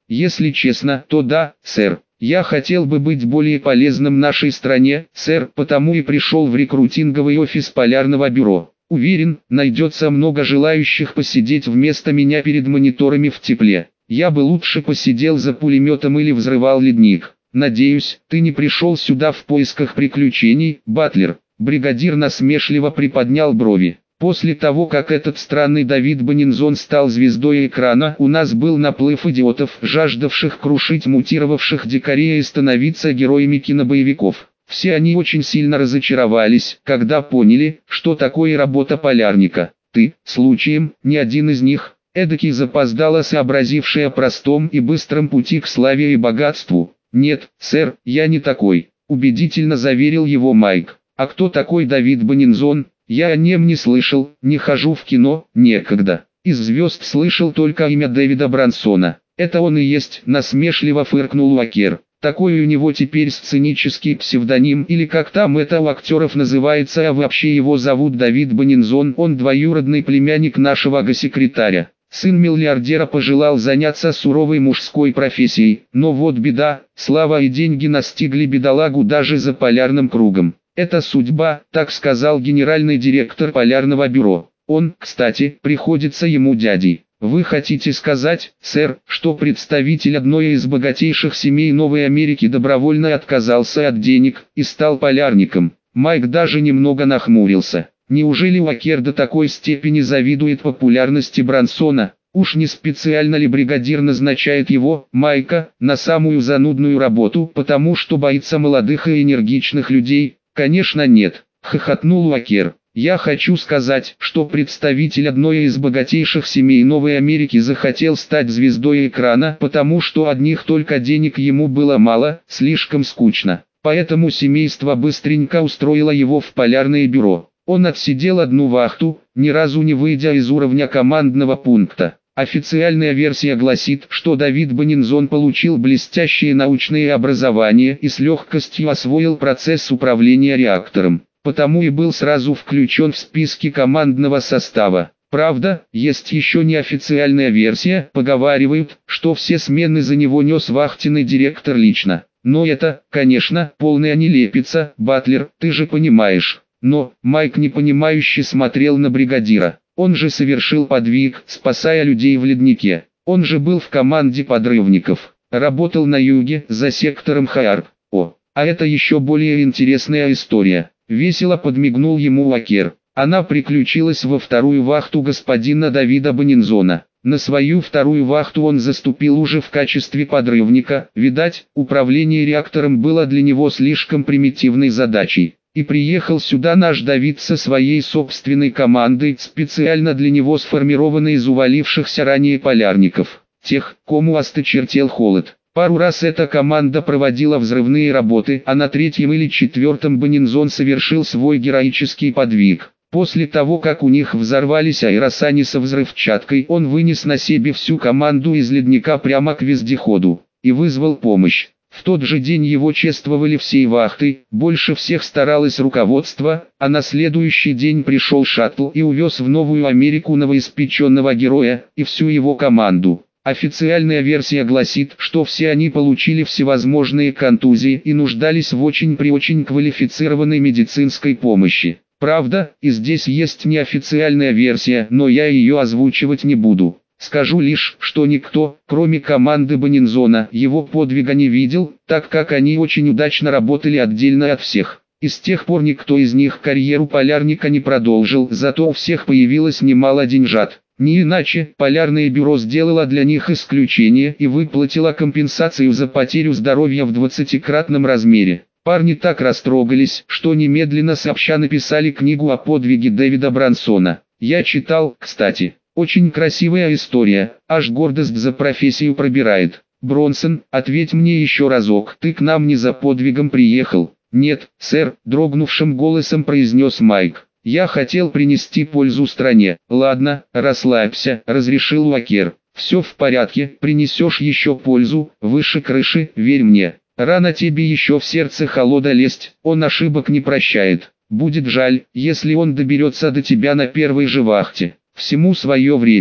[SPEAKER 1] Если честно, то да, сэр. Я хотел бы быть более полезным нашей стране, сэр, потому и пришел в рекрутинговый офис Полярного бюро. Уверен, найдется много желающих посидеть вместо меня перед мониторами в тепле. Я бы лучше посидел за пулеметом или взрывал ледник. Надеюсь, ты не пришел сюда в поисках приключений, Батлер. Бригадир насмешливо приподнял брови. После того, как этот странный Давид Бенинзон стал звездой экрана, у нас был наплыв идиотов, жаждавших крушить мутировавших дикарей и становиться героями кинобоевиков. Все они очень сильно разочаровались, когда поняли, что такое работа полярника. Ты, случаем, не один из них, эдакий запоздало сообразивший о простом и быстром пути к славе и богатству. Нет, сэр, я не такой, убедительно заверил его Майк. А кто такой Давид Бенинзон? Я о нем не слышал, не хожу в кино, некогда. Из звезд слышал только имя Дэвида Брансона. Это он и есть, насмешливо фыркнул Уокер. Такой у него теперь сценический псевдоним, или как там это у актеров называется, а вообще его зовут Давид Бенинзон, он двоюродный племянник нашего госсекретаря. Сын миллиардера пожелал заняться суровой мужской профессией, но вот беда, слава и деньги настигли бедолагу даже за полярным кругом. Это судьба, так сказал генеральный директор Полярного бюро. Он, кстати, приходится ему дядей. Вы хотите сказать, сэр, что представитель одной из богатейших семей Новой Америки добровольно отказался от денег и стал полярником? Майк даже немного нахмурился. Неужели Уокер до такой степени завидует популярности Брансона? Уж не специально ли бригадир назначает его, Майка, на самую занудную работу, потому что боится молодых и энергичных людей? Конечно нет, хохотнул Уокер. Я хочу сказать, что представитель одной из богатейших семей Новой Америки захотел стать звездой экрана, потому что одних только денег ему было мало, слишком скучно. Поэтому семейство быстренько устроило его в Полярное бюро. Он отсидел одну вахту, ни разу не выйдя из уровня командного пункта. Официальная версия гласит, что Давид Бенинзон получил блестящее научное образование и с легкостью освоил процесс управления реактором. Потому и был сразу включен в списки командного состава. Правда, есть еще неофициальная версия, поговаривают, что все смены за него нес вахтенный директор лично. Но это, конечно, полная нелепица, Батлер, ты же понимаешь. Но, Майк непонимающе смотрел на бригадира. Он же совершил подвиг, спасая людей в леднике. Он же был в команде подрывников. Работал на юге, за сектором Хаарп. О, а это еще более интересная история. Весело подмигнул ему Уокер. Она приключилась во вторую вахту господина Давида Бенинзона. На свою вторую вахту он заступил уже в качестве подрывника. Видать, управление реактором было для него слишком примитивной задачей. И приехал сюда наш Давид со своей собственной командой, специально для него сформированной из увалившихся ранее полярников. Тех, кому осточертел холод. Пару раз эта команда проводила взрывные работы, а на третьем или четвертом Бенинзон совершил свой героический подвиг. После того, как у них взорвались аэросани со взрывчаткой, он вынес на себе всю команду из ледника прямо к вездеходу и вызвал помощь. В тот же день его чествовали всей вахтой, больше всех старалось руководство, а на следующий день пришел шаттл и увез в Новую Америку новоиспеченного героя и всю его команду. Официальная версия гласит, что все они получили всевозможные контузии и нуждались в очень при очень квалифицированной медицинской помощи. Правда, и здесь есть неофициальная версия, но я ее озвучивать не буду. Скажу лишь, что никто, кроме команды Бенинзона, его подвига не видел, так как они очень удачно работали отдельно от всех. И с тех пор никто из них карьеру полярника не продолжил, зато у всех появилось немало деньжат. Не иначе, Полярное бюро сделало для них исключение и выплатило компенсацию за потерю здоровья в двадцатикратном размере. Парни так растрогались, что немедленно сообща написали книгу о подвиге Дэвида Брансона. Я читал, кстати. Очень красивая история, аж гордость за профессию пробирает. Бронсон, ответь мне еще разок, ты к нам не за подвигом приехал? Нет, сэр, дрогнувшим голосом произнес Майк. Я хотел принести пользу стране. Ладно, расслабься, разрешил Уокер. Все в порядке, принесешь еще пользу, выше крыши, верь мне. Рано тебе еще в сердце холода лезть, он ошибок не прощает. Будет жаль, если он доберется до тебя на первой же вахте. Всему свое время.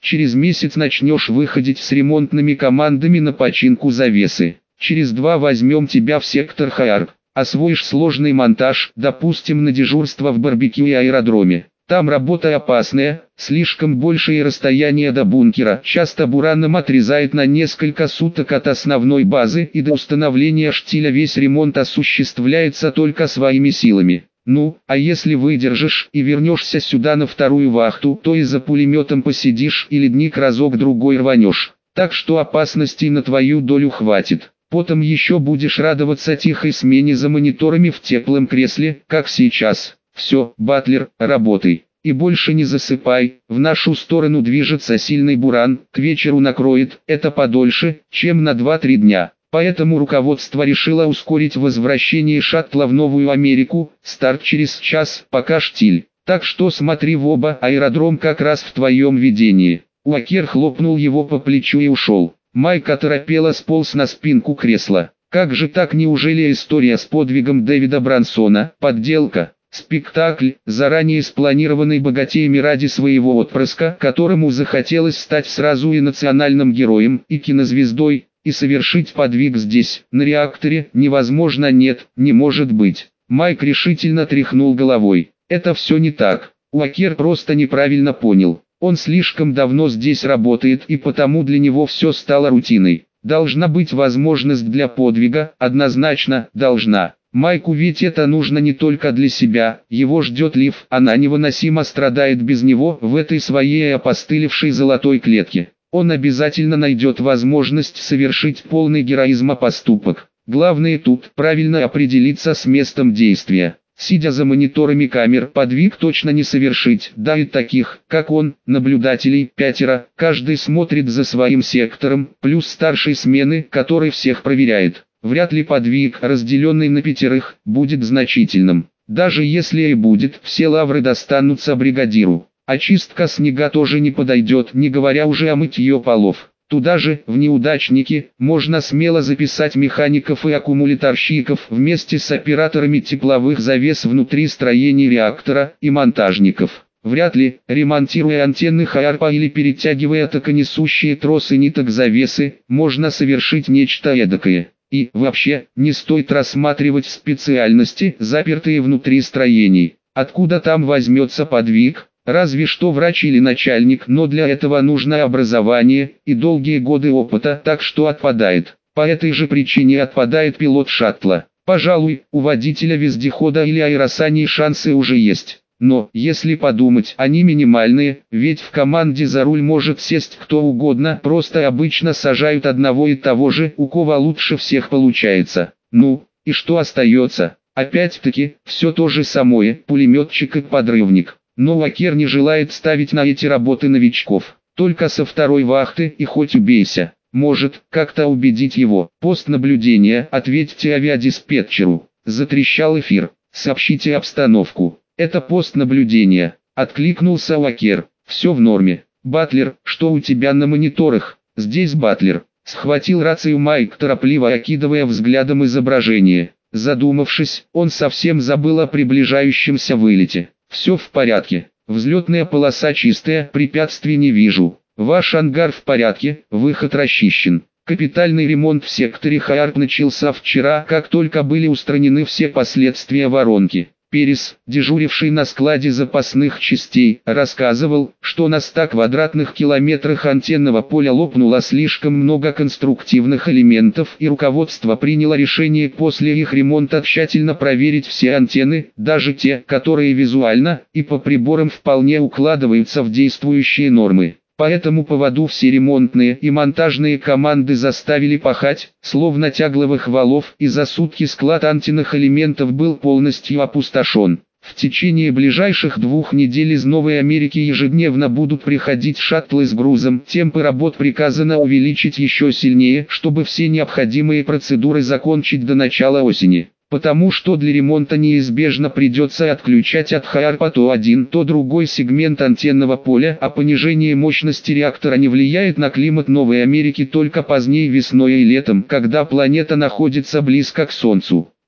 [SPEAKER 1] Через месяц начнешь выходить с ремонтными командами на починку завесы. Через два возьмем тебя в сектор Хайарп. Освоишь сложный монтаж, допустим, на дежурство в барбекю и аэродроме. Там работа опасная, слишком большие расстояния до бункера. Часто бураном отрезает на несколько суток от основной базы, и до установления штиля весь ремонт осуществляется только своими силами. Ну, а если выдержишь и вернешься сюда на вторую вахту, то и за пулеметом посидишь и ледник разок-другой рванешь. Так что опасностей на твою долю хватит. Потом еще будешь радоваться тихой смене за мониторами в теплом кресле, как сейчас. Все, Батлер, работай. И больше не засыпай, в нашу сторону движется сильный буран, к вечеру накроет, это подольше, чем на два-три дня. Поэтому руководство решило ускорить возвращение шаттла в Новую Америку, старт через час, пока штиль. Так что смотри в оба, аэродром как раз в твоем видении. Уокер хлопнул его по плечу и ушел. Майк оторопело сполз на спинку кресла. Как же так, неужели история с подвигом Дэвида Брансона, подделка? Спектакль, заранее спланированный богатеями ради своего отпрыска, которому захотелось стать сразу и национальным героем, и кинозвездой, и совершить подвиг здесь, на реакторе, невозможно, нет, не может быть. Майк решительно тряхнул головой. Это все не так. Уокер просто неправильно понял. Он слишком давно здесь работает, и потому для него все стало рутиной. Должна быть возможность для подвига, однозначно, должна. Майку ведь это нужно не только для себя, его ждет Лив, она невыносимо страдает без него в этой своей опостылевшей золотой клетке. Он обязательно найдет возможность совершить полный героизма поступок. Главное тут правильно определиться с местом действия. Сидя за мониторами камер, подвиг точно не совершить, да и таких, как он, наблюдателей, пятеро, каждый смотрит за своим сектором, плюс старший смены, который всех проверяет. Вряд ли подвиг, разделенный на пятерых, будет значительным. Даже если и будет, все лавры достанутся бригадиру. Очистка снега тоже не подойдет, не говоря уже о мытье полов. Туда же, в неудачники, можно смело записать механиков и аккумуляторщиков вместе с операторами тепловых завес внутри строений реактора и монтажников. Вряд ли, ремонтируя антенны Хайарпа или перетягивая токонесущие тросы ниток завесы, можно совершить нечто эдакое. И, вообще, не стоит рассматривать специальности, запертые внутри строений. Откуда там возьмется подвиг? Разве что врач или начальник, но для этого нужно образование и долгие годы опыта, так что отпадает. По этой же причине отпадает пилот шаттла. Пожалуй, у водителя вездехода или аэросани шансы уже есть. Но, если подумать, они минимальные, ведь в команде за руль может сесть кто угодно, просто обычно сажают одного и того же, у кого лучше всех получается. Ну, и что остается? Опять-таки, все то же самое, пулеметчик и подрывник. Но Уокер не желает ставить на эти работы новичков. Только со второй вахты и хоть убейся. Может, как-то убедить его. Пост наблюдения, ответьте авиадиспетчеру. Затрещал эфир. Сообщите обстановку. Это пост наблюдения. Откликнулся Уокер. Все в норме. Батлер, что у тебя на мониторах? Здесь Батлер. Схватил рацию Майк, торопливо окидывая взглядом изображение. Задумавшись, он совсем забыл о приближающемся вылете. Все в порядке. Взлетная полоса чистая, препятствий не вижу. Ваш ангар в порядке, выход расчищен. Капитальный ремонт в секторе Хайарп начался вчера, как только были устранены все последствия воронки. Перес, дежуривший на складе запасных частей, рассказывал, что на ста квадратных километрах антенного поля лопнуло слишком много конструктивных элементов, и руководство приняло решение после их ремонта тщательно проверить все антенны, даже те, которые визуально и по приборам вполне укладываются в действующие нормы. По этому поводу все ремонтные и монтажные команды заставили пахать, словно тягловых валов, и за сутки склад антенных элементов был полностью опустошен. В течение ближайших двух недель из Новой Америки ежедневно будут приходить шаттлы с грузом. Темпы работ приказано увеличить еще сильнее, чтобы все необходимые процедуры закончить до начала осени. Потому что для ремонта неизбежно придется отключать от Хайарпа то один, то другой сегмент антенного поля, а понижение мощности реактора не влияет на климат Новой Америки только поздней весной и летом, когда планета находится близко к Солнцу.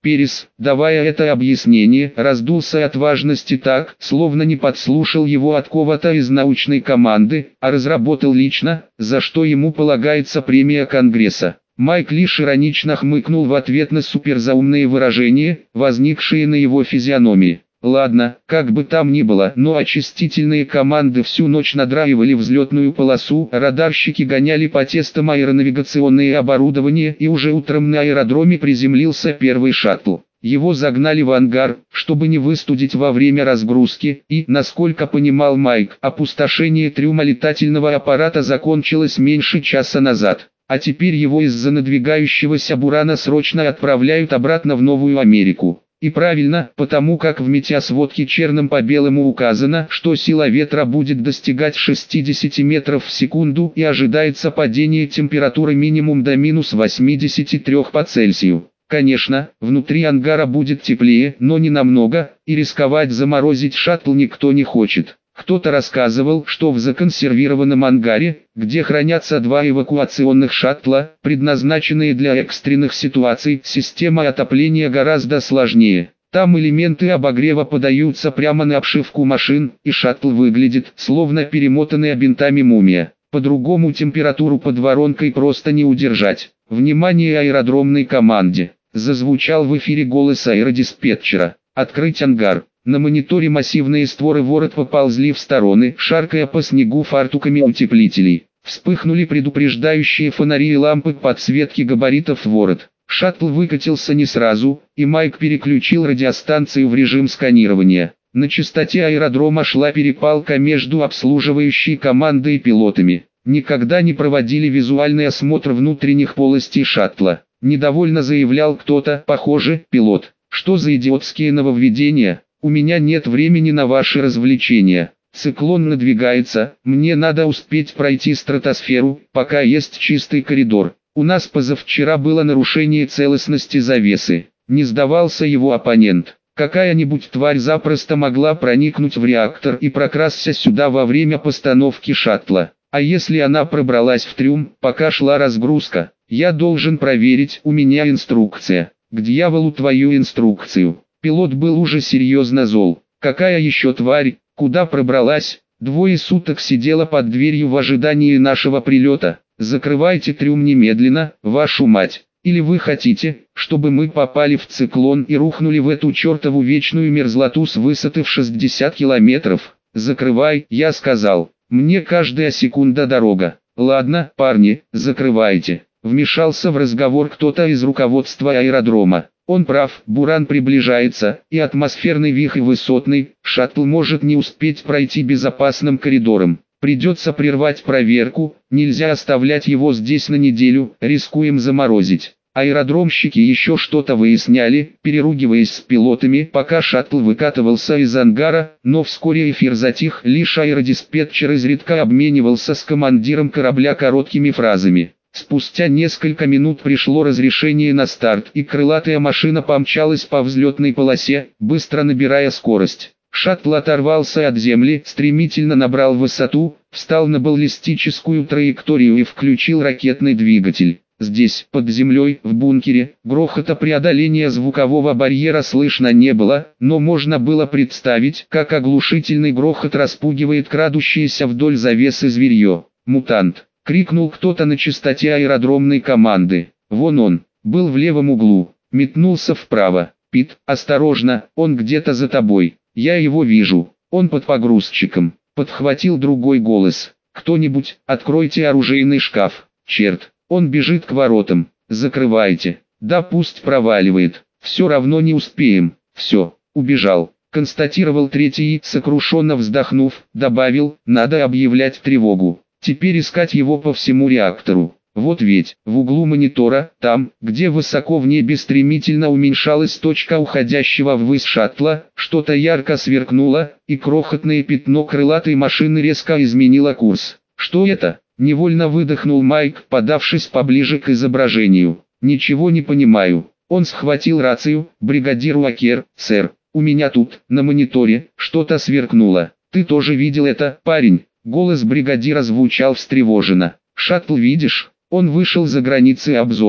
[SPEAKER 1] Перес, давая это объяснение, раздулся от важности так, словно не подслушал его от кого-то из научной команды, а разработал лично, за что ему полагается премия Конгресса. Майк лишь иронично хмыкнул в ответ на суперзаумные выражения, возникшие на его физиономии. Ладно, как бы там ни было, но очистительные команды всю ночь надраивали взлетную полосу, радарщики гоняли по тестам аэронавигационное оборудование, и уже утром на аэродроме приземлился первый шаттл. Его загнали в ангар, чтобы не выстудить во время разгрузки, и, насколько понимал Майк, опустошение трюма летательного аппарата закончилось меньше часа назад. А теперь его из-за надвигающегося бурана срочно отправляют обратно в Новую Америку. И правильно, потому как в метеосводке черным по белому указано, что сила ветра будет достигать шестидесяти метров в секунду и ожидается падение температуры минимум до минус восьмидесяти трёх по Цельсию. Конечно, внутри ангара будет теплее, но не намного, и рисковать заморозить шаттл никто не хочет. Кто-то рассказывал, что в законсервированном ангаре, где хранятся два эвакуационных шаттла, предназначенные для экстренных ситуаций, система отопления гораздо сложнее. Там элементы обогрева подаются прямо на обшивку машин, и шаттл выглядит, словно перемотанная бинтами мумия. По-другому температуру под воронкой просто не удержать. Внимание аэродромной команде! Зазвучал в эфире голос аэродиспетчера. Открыть ангар. На мониторе массивные створы ворот поползли в стороны, шаркая по снегу фартуками утеплителей. Вспыхнули предупреждающие фонари и лампы подсветки габаритов ворот. Шаттл выкатился не сразу, и Майк переключил радиостанцию в режим сканирования. На частоте аэродрома шла перепалка между обслуживающей командой и пилотами. Никогда не проводили визуальный осмотр внутренних полостей шаттла. Недовольно заявлял кто-то, похоже, пилот. Что за идиотские нововведения? У меня нет времени на ваши развлечения. Циклон надвигается, мне надо успеть пройти стратосферу, пока есть чистый коридор. У нас позавчера было нарушение целостности завесы. Не сдавался его оппонент. Какая-нибудь тварь запросто могла проникнуть в реактор и прокрасться сюда во время постановки шаттла. А если она пробралась в трюм, пока шла разгрузка? Я должен проверить, у меня инструкция. К дьяволу твою инструкцию. Пилот был уже серьезно зол. Какая еще тварь, куда пробралась? Двое суток сидела под дверью в ожидании нашего прилета. Закрывайте трюм немедленно, вашу мать. Или вы хотите, чтобы мы попали в циклон и рухнули в эту чертову вечную мерзлоту с высоты в шестьдесят километров? Закрывай, я сказал. Мне каждая секунда дорога. Ладно, парни, закрывайте. Вмешался в разговор кто-то из руководства аэродрома. Он прав, буран приближается, и атмосферный вихрь высотный, шаттл может не успеть пройти безопасным коридором. Придется прервать проверку, нельзя оставлять его здесь на неделю, рискуем заморозить. Аэродромщики еще что-то выясняли, переругиваясь с пилотами, пока шаттл выкатывался из ангара, но вскоре эфир затих, лишь аэродиспетчер изредка обменивался с командиром корабля короткими фразами. Спустя несколько минут пришло разрешение на старт, и крылатая машина помчалась по взлетной полосе, быстро набирая скорость. Шаттл оторвался от земли, стремительно набрал высоту, встал на баллистическую траекторию и включил ракетный двигатель. Здесь, под землей, в бункере, грохота преодоления звукового барьера слышно не было, но можно было представить, как оглушительный грохот распугивает крадущееся вдоль завесы зверье. «Мутант!» — крикнул кто-то на частоте аэродромной команды. «Вон он!» Был в левом углу. Метнулся вправо. «Пит, осторожно, он где-то за тобой. Я его вижу. Он под погрузчиком». Подхватил другой голос. «Кто-нибудь, откройте оружейный шкаф. Черт, он бежит к воротам. Закрывайте». «Да пусть проваливает. Все равно не успеем». «Все, убежал», констатировал третий и, сокрушенно вздохнув, добавил: «Надо объявлять тревогу. Теперь искать его по всему реактору». Вот ведь, в углу монитора, там, где высоко в небе стремительно уменьшалась точка уходящего ввысь шаттла, что-то ярко сверкнуло, и крохотное пятно крылатой машины резко изменило курс. «Что это?» — невольно выдохнул Майк, подавшись поближе к изображению. «Ничего не понимаю». Он схватил рацию. «Бригадир Уокер, сэр, у меня тут, на мониторе, что-то сверкнуло. Ты тоже видел это, парень?» Голос бригадира звучал встревоженно. «Шаттл видишь? Он вышел за границы обзора.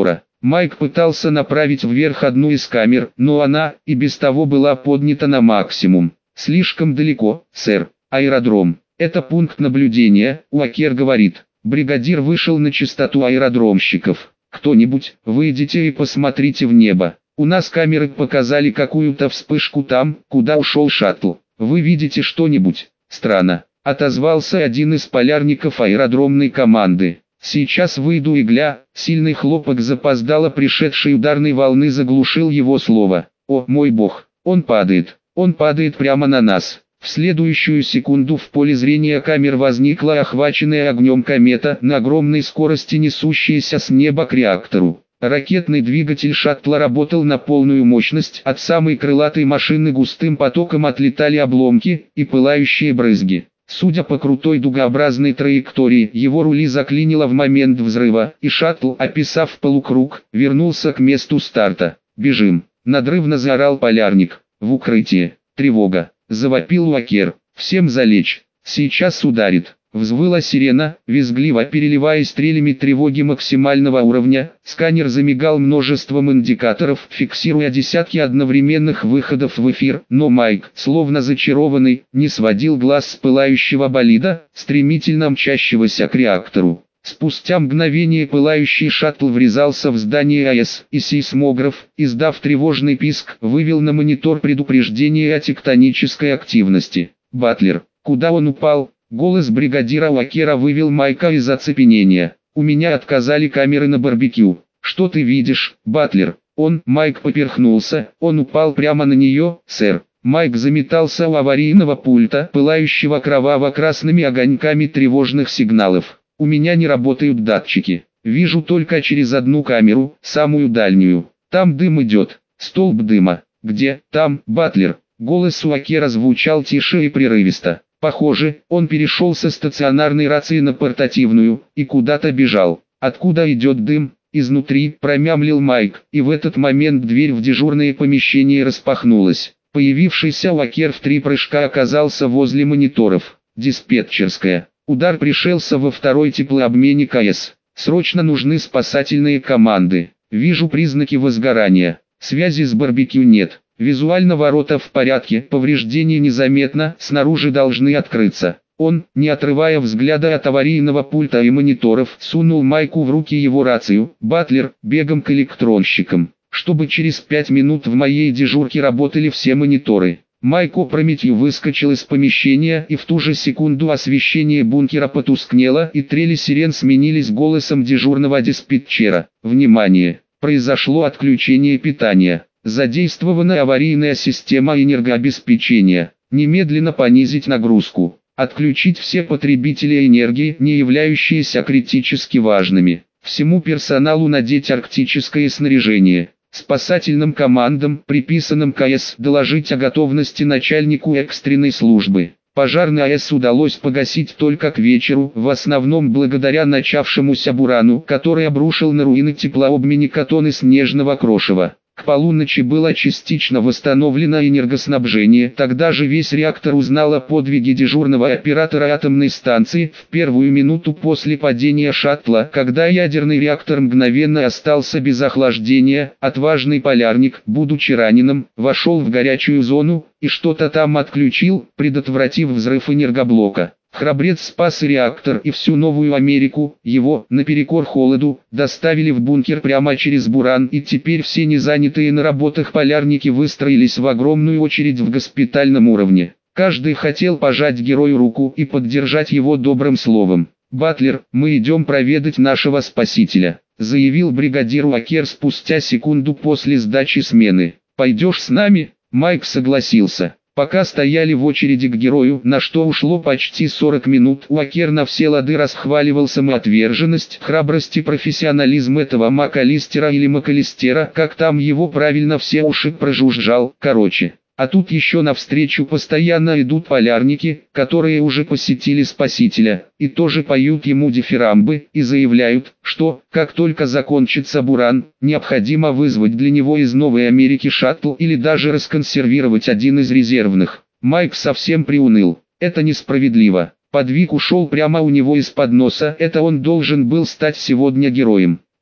[SPEAKER 1] Майк пытался направить вверх одну из камер, но она и без того была поднята на максимум. «Слишком далеко, сэр. Аэродром. Это пункт наблюдения», Уокер говорит. Бригадир вышел на частоту аэродромщиков. «Кто-нибудь, выйдите и посмотрите в небо. У нас камеры показали какую-то вспышку там, куда ушел шаттл. Вы видите что-нибудь?» «Странно», отозвался один из полярников аэродромной команды. «Сейчас выйду и гля». Сильный хлопок запоздало пришедшей ударной волны заглушил его слово. «О, мой бог, он падает, он падает прямо на нас». В следующую секунду в поле зрения камер возникла охваченная огнем комета, на огромной скорости несущаяся с неба к реактору. Ракетный двигатель шаттла работал на полную мощность, от самой крылатой машины густым потоком отлетали обломки и пылающие брызги. Судя по крутой дугообразной траектории, его рули заклинило в момент взрыва, и шаттл, описав полукруг, вернулся к месту старта. «Бежим!» – надрывно заорал полярник. «В укрытие! Тревога!» – завопил Уокер. «Всем залечь! Сейчас ударит!» Взвыла сирена, визгливо переливаясь стрелями тревоги максимального уровня. Сканер замигал множеством индикаторов, фиксируя десятки одновременных выходов в эфир, но Майк, словно зачарованный, не сводил глаз с пылающего болида, стремительно мчащегося к реактору. Спустя мгновение пылающий шаттл врезался в здание АЭС, и сейсмограф, издав тревожный писк, вывел на монитор предупреждение о тектонической активности. «Батлер, куда он упал?» Голос бригадира Уокера вывел Майка из оцепенения. «У меня отказали камеры на барбекю». «Что ты видишь, Батлер?» Он, Майк поперхнулся, он упал прямо на нее, сэр. Майк заметался у аварийного пульта, пылающего кроваво-красными огоньками тревожных сигналов. «У меня не работают датчики. Вижу только через одну камеру, самую дальнюю. Там дым идет. Столб дыма. Где? Там, Батлер». Голос Уокера звучал тише и прерывисто. Похоже, он перешел со стационарной рации на портативную, и куда-то бежал. «Откуда идет дым?» «Изнутри», промямлил Майк, и в этот момент дверь в дежурное помещение распахнулась. Появившийся Уокер в три прыжка оказался возле мониторов. «Диспетчерская. Удар пришелся во второй теплообменник АЭС. Срочно нужны спасательные команды. Вижу признаки возгорания. Связи с барбекю нет. Визуально ворота в порядке, повреждения незаметно, снаружи должны открыться». Он, не отрывая взгляда от аварийного пульта и мониторов, сунул Майку в руки его рацию. «Батлер, бегом к электронщикам, чтобы через пять минут в моей дежурке работали все мониторы». Майк опрометью выскочил из помещения, и в ту же секунду освещение бункера потускнело, и трели сирен сменились голосом дежурного диспетчера. «Внимание! Произошло отключение питания. Задействована аварийная система энергообеспечения. Немедленно понизить нагрузку. Отключить все потребители энергии, не являющиеся критически важными. Всему персоналу надеть арктическое снаряжение. Спасательным командам, приписанным к АЭС, доложить о готовности начальнику экстренной службы». Пожар на АЭС удалось погасить только к вечеру, в основном благодаря начавшемуся бурану, который обрушил на руины теплообменника тонны снежного крошева. К полуночи было частично восстановлено энергоснабжение, тогда же весь реактор узнал о подвиге дежурного оператора атомной станции. В первую минуту после падения шаттла, когда ядерный реактор мгновенно остался без охлаждения, отважный полярник, будучи раненым, вошел в горячую зону и что-то там отключил, предотвратив взрыв энергоблока. Храбрец спас и реактор, и всю Новую Америку. Его, наперекор холоду, доставили в бункер прямо через буран, и теперь все незанятые на работах полярники выстроились в огромную очередь в госпитальном уровне. Каждый хотел пожать герою руку и поддержать его добрым словом. «Батлер, мы идем проведать нашего спасителя», заявил бригадир Уокер спустя секунду после сдачи смены. «Пойдешь с нами?» Майк согласился. Пока стояли в очереди к герою, на что ушло почти сорок минут, Уокер на все лады расхваливал самоотверженность, храбрость и профессионализм этого МакАлистера или МакАлистера, как там его правильно все уши прожужжал, короче. А тут еще навстречу постоянно идут полярники, которые уже посетили Спасителя, и тоже поют ему дифирамбы, и заявляют, что, как только закончится буран, необходимо вызвать для него из Новой Америки шаттл или даже расконсервировать один из резервных. Майк совсем приуныл. Это несправедливо. Подвиг ушел прямо у него из-под носа, это он должен был стать сегодня героем.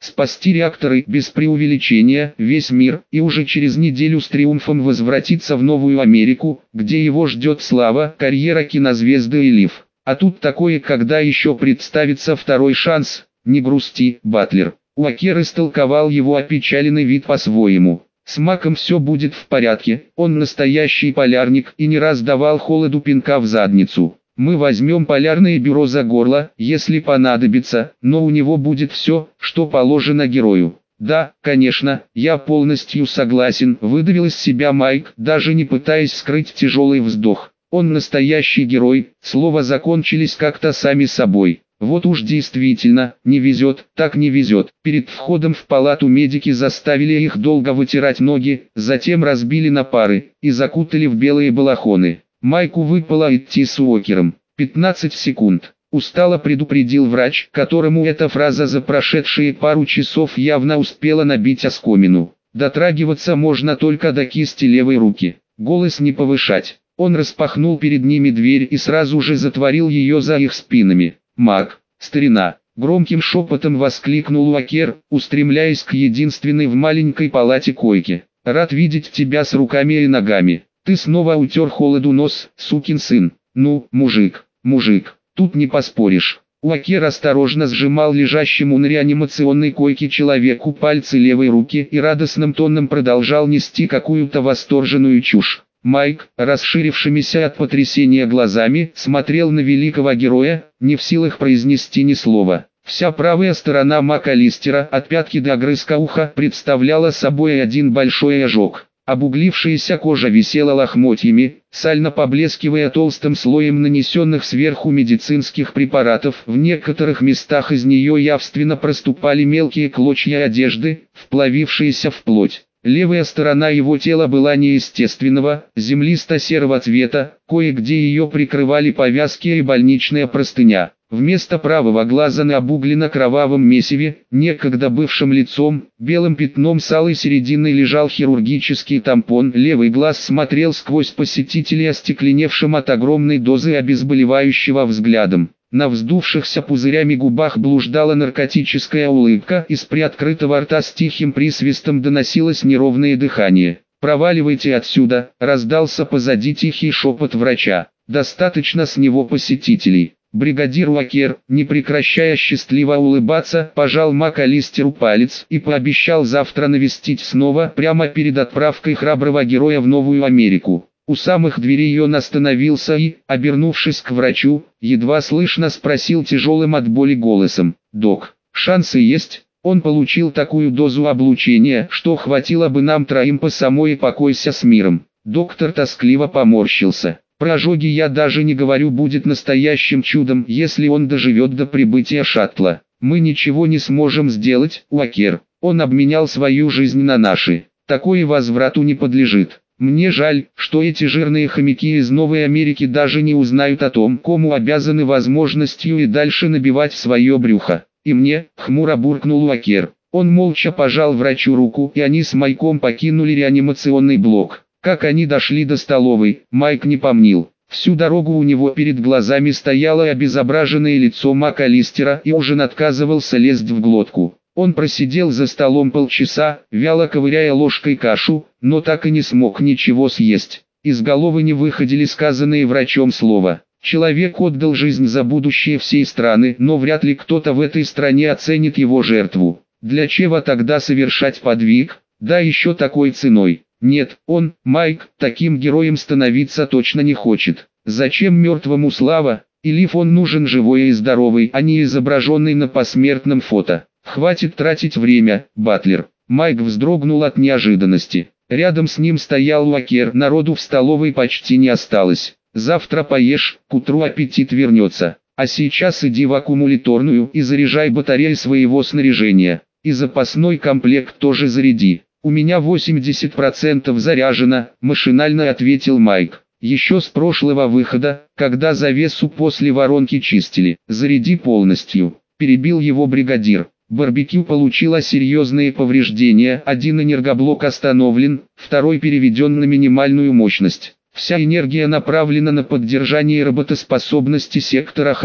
[SPEAKER 1] спасти реакторы без преувеличения, весь мир, и уже через неделю с триумфом возвратиться в Новую Америку, где его ждет слава, карьера кинозвезды и лиф. А тут такое, когда еще представится второй шанс. Не грусти, Батлер. Уокер истолковал его опечаленный вид по-своему. С Маком все будет в порядке, он настоящий полярник и не раз давал холоду пинка в задницу. Мы возьмем полярное бюро за горло, если понадобится, но у него будет все, что положено герою. Да, конечно, я полностью согласен, выдавил из себя Майк, даже не пытаясь скрыть тяжелый вздох. Он настоящий герой, слова закончились как-то сами собой. Вот уж действительно, не везет, так не везет. Перед входом в палату медики заставили их долго вытирать ноги, затем разбили на пары и закутали в белые балахоны. Майку выпало идти с Уокером. пятнадцать секунд. Устало предупредил врач, которому эта фраза за прошедшие пару часов явно успела набить оскомину. Дотрагиваться можно только до кисти левой руки. Голос не повышать. Он распахнул перед ними дверь и сразу же затворил ее за их спинами. «Мак, старина!» — громким шепотом воскликнул Уокер, устремляясь к единственной в маленькой палате койке. «Рад видеть тебя с руками и ногами. Ты снова утер холоду нос, сукин сын. Ну, мужик, мужик, тут не поспоришь». Уокер осторожно сжимал лежащему на реанимационной койке человеку пальцы левой руки и радостным тоном продолжал нести какую-то восторженную чушь. Майк, расширившимися от потрясения глазами, смотрел на великого героя, не в силах произнести ни слова. Вся правая сторона МакАлистера, от пятки до огрызка уха, представляла собой один большой ожог. Обуглившаяся кожа висела лохмотьями, сально поблескивая толстым слоем нанесенных сверху медицинских препаратов. В некоторых местах из нее явственно проступали мелкие клочья одежды, вплавившиеся в плоть. Левая сторона его тела была неестественного, землисто-серого цвета, кое-где ее прикрывали повязки и больничная простыня. Вместо правого глаза на обугленно-кровавом месиве, некогда бывшим лицом, белым пятном с алой серединой лежал хирургический тампон. Левый глаз смотрел сквозь посетителей остекленевшим от огромной дозы обезболивающего взглядом. На вздувшихся пузырями губах блуждала наркотическая улыбка, из приоткрытого рта с тихим присвистом доносилось неровное дыхание. «Проваливайте отсюда!» – раздался позади тихий шепот врача. «Достаточно с него посетителей». Бригадир Уокер, не прекращая счастливо улыбаться, пожал МакАлистеру палец и пообещал завтра навестить снова прямо перед отправкой храброго героя в Новую Америку. У самых дверей он остановился и, обернувшись к врачу, едва слышно спросил тяжелым от боли голосом: «Док, шансы есть?» Он получил такую дозу облучения, что хватило бы нам троим по самой и покойся с миром. Доктор тоскливо поморщился. Про ожоги я даже не говорю, будет настоящим чудом, если он доживет до прибытия шаттла. Мы ничего не сможем сделать, Уокер. Он обменял свою жизнь на наши. Такое возврату не подлежит. Мне жаль, что эти жирные хомяки из Новой Америки даже не узнают о том, кому обязаны возможностью и дальше набивать свое брюхо. И мне, хмуро буркнул Уокер. Он молча пожал врачу руку, и они с Майком покинули реанимационный блок. Как они дошли до столовой, Майк не помнил. Всю дорогу у него перед глазами стояло обезображенное лицо МакАлистера, и ужин отказывался лезть в глотку. Он просидел за столом полчаса, вяло ковыряя ложкой кашу, но так и не смог ничего съесть. Из головы не выходили сказанные врачом слова. Человек отдал жизнь за будущее всей страны, но вряд ли кто-то в этой стране оценит его жертву. Для чего тогда совершать подвиг, да еще такой ценой? Нет, он, Майк, таким героем становиться точно не хочет. Зачем мертвому слава? Или он нужен живой и здоровый, а не изображенный на посмертном фото? Хватит тратить время, Батлер. Майк вздрогнул от неожиданности. Рядом с ним стоял Уокер, народу в столовой почти не осталось. Завтра поешь, к утру аппетит вернется. А сейчас иди в аккумуляторную и заряжай батареи своего снаряжения. И запасной комплект тоже заряди. «У меня восемьдесят процентов заряжено», – машинально ответил Майк. «Еще с прошлого выхода, когда завесу после воронки чистили. Заряди полностью», – перебил его бригадир. Барбекю получило серьезные повреждения, один энергоблок остановлен, второй переведен на минимальную мощность. Вся энергия направлена на поддержание работоспособности сектора Хаарп.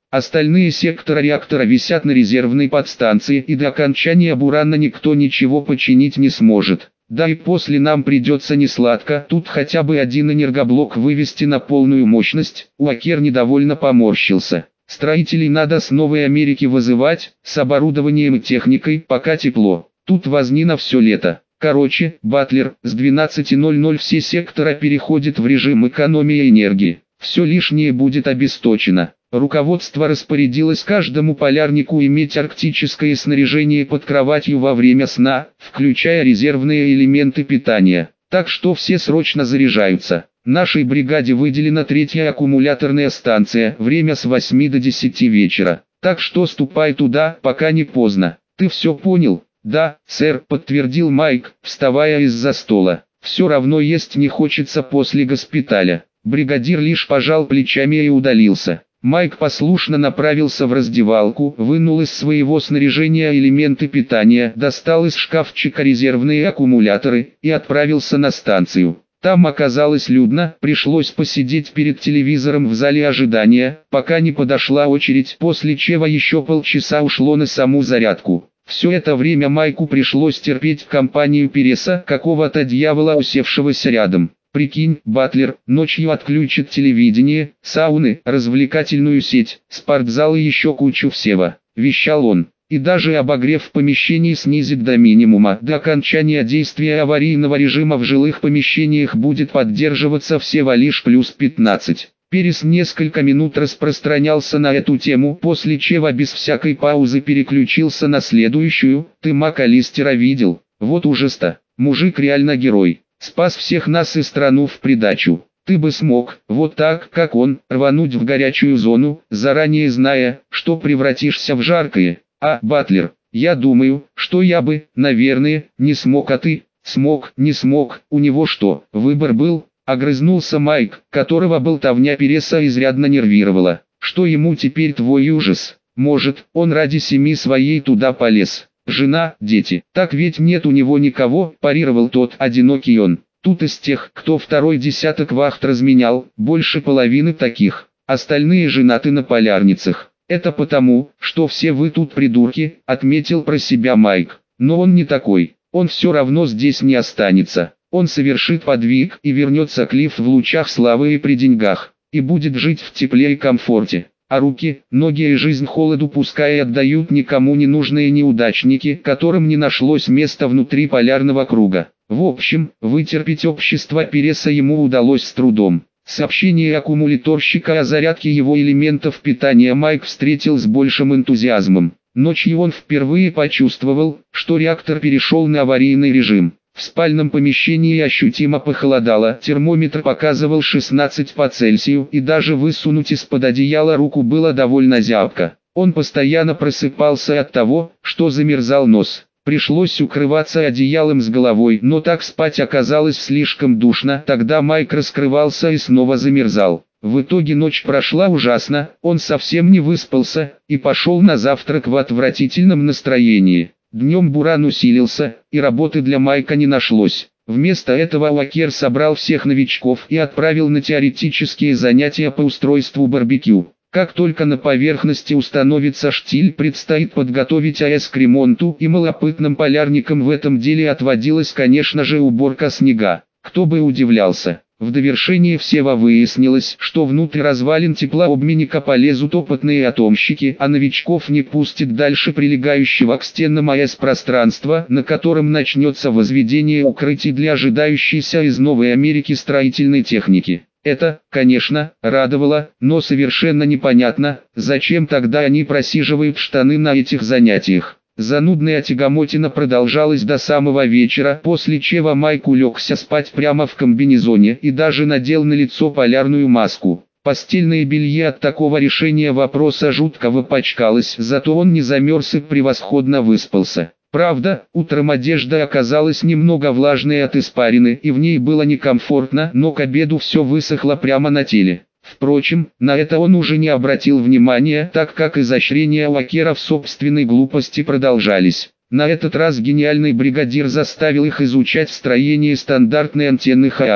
[SPEAKER 1] Остальные секторы реактора висят на резервной подстанции, и до окончания бурана никто ничего починить не сможет. Да и после нам придется несладко, тут хотя бы один энергоблок вывести на полную мощность. Уокер недовольно поморщился. Строителей надо с Новой Америки вызывать, с оборудованием и техникой, пока тепло. Тут возни на все лето. Короче, Батлер, с двенадцати ноль-ноль все секторы переходят в режим экономии энергии. Все лишнее будет обесточено. Руководство распорядилось каждому полярнику иметь арктическое снаряжение под кроватью во время сна, включая резервные элементы питания. Так что все срочно заряжаются. Нашей бригаде выделена третья аккумуляторная станция, время с восьми до десяти вечера. Так что ступай туда, пока не поздно. Ты все понял? Да, сэр, подтвердил Майк, вставая из-за стола. Все равно есть не хочется после госпиталя. Бригадир лишь пожал плечами и удалился. Майк послушно направился в раздевалку, вынул из своего снаряжения элементы питания, достал из шкафчика резервные аккумуляторы и отправился на станцию. Там оказалось людно, пришлось посидеть перед телевизором в зале ожидания, пока не подошла очередь, после чего еще полчаса ушло на саму зарядку. Все это время Майку пришлось терпеть компанию Переса, какого-то дьявола, усевшегося рядом. Прикинь, Батлер, ночью отключит телевидение, сауны, развлекательную сеть, спортзал и еще кучу всего, вещал он. И даже обогрев в помещении снизит до минимума. До окончания действия аварийного режима в жилых помещениях будет поддерживаться всего лишь плюс пятнадцать. Перес несколько минут распространялся на эту тему, после чего без всякой паузы переключился на следующую. Ты МакАлистера видел? Вот ужас-то. Мужик реально герой. Спас всех нас и страну в придачу. Ты бы смог, вот так, как он, рвануть в горячую зону, заранее зная, что превратишься в жаркое. А, Батлер, я думаю, что я бы, наверное, не смог, а ты? Смог, не смог, у него что, выбор был? Огрызнулся Майк, которого болтовня Переса изрядно нервировала. Что ему теперь твой ужас? Может, он ради семьи своей туда полез? Жена, дети. Так ведь нет у него никого, парировал тот, одинокий он. Тут из тех, кто второй десяток вахт разменял, больше половины таких. Остальные женаты на полярницах. Это потому, что все вы тут придурки, отметил про себя Майк. Но он не такой. Он все равно здесь не останется. Он совершит подвиг и вернется к Лив в лучах славы и при деньгах. И будет жить в тепле и комфорте. А руки, ноги и жизнь холоду пускай отдают никому не нужные неудачники, которым не нашлось места внутри полярного круга. В общем, вытерпеть общество Переса ему удалось с трудом. Сообщение аккумуляторщика о зарядке его элементов питания Майк встретил с большим энтузиазмом. Ночью он впервые почувствовал, что реактор перешел на аварийный режим. В спальном помещении ощутимо похолодало, термометр показывал шестнадцать по Цельсию, и даже высунуть из-под одеяла руку было довольно зябко. Он постоянно просыпался от того, что замерзал нос. Пришлось укрываться одеялом с головой, но так спать оказалось слишком душно, тогда Майк раскрывался и снова замерзал. В итоге ночь прошла ужасно, он совсем не выспался, и пошел на завтрак в отвратительном настроении. Днем буран усилился, и работы для Майка не нашлось. Вместо этого Уокер собрал всех новичков и отправил на теоретические занятия по устройству барбекю. Как только на поверхности установится штиль, предстоит подготовить АЭС к ремонту, и малопытным полярникам в этом деле отводилась, конечно же, уборка снега. Кто бы удивлялся. В довершение всего выяснилось, что внутрь развалин теплообменника полезут опытные атомщики, а новичков не пустят дальше прилегающего к стенам АЭС пространства, на котором начнется возведение укрытий для ожидающейся из Новой Америки строительной техники. Это, конечно, радовало, но совершенно непонятно, зачем тогда они просиживают штаны на этих занятиях. Занудная тягомотина продолжалась до самого вечера, после чего Майк улегся спать прямо в комбинезоне и даже надел на лицо полярную маску. Постельное белье от такого решения вопроса жутко выпачкалось, зато он не замерз и превосходно выспался. Правда, утром одежда оказалась немного влажной от испарины, и в ней было некомфортно, но к обеду все высохло прямо на теле. Впрочем, на это он уже не обратил внимания, так как изощрения Уокера в собственной глупости продолжались. На этот раз гениальный бригадир заставил их изучать строение стандартной антенны Хаарпа.